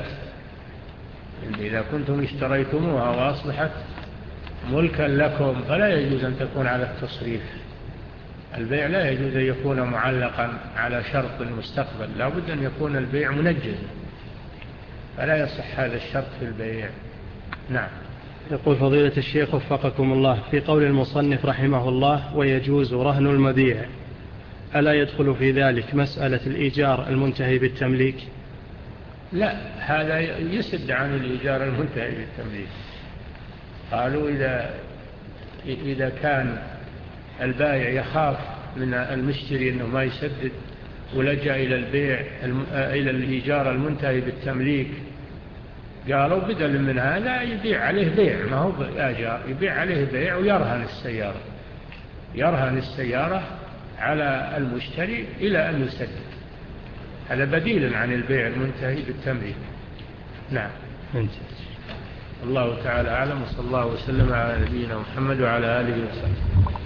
إذا كنتم اشتريتموها وأصبحت ملكا لكم فلا يجوز أن تكون على التصريف. البيع لا يجوز أن يكون معلقا على شرط المستقبل، لا بد أن يكون البيع منجزا، فلا يصح هذا الشرط في البيع. نعم. يقول فضيلة الشيخ وفقكم الله، في قول المصنف رحمه الله ويجوز رهن المبيع، ألا يدخل في ذلك مسألة الإيجار المنتهي بالتمليك؟ لا، هذا يسد عن الإيجار المنتهي بالتمليك. قالوا إذا, إذا كان البائع يخاف من المشتري أنه ما يسدد ولجأ إلى البيع إلى الإيجار المنتهي بالتمليك، قالوا بدل من هذا يبيع عليه بيع، ما هو بآجار، يبيع عليه بيع ويرهن السيارة، يرهن السيارة على المشتري إلى أن يسدد. هذا بديل عن البيع المنتهي بالتمليك. نعم. أنت. الله تعالى أعلم، وصلى الله وسلم على نبينا محمد وعلى آله وسلم.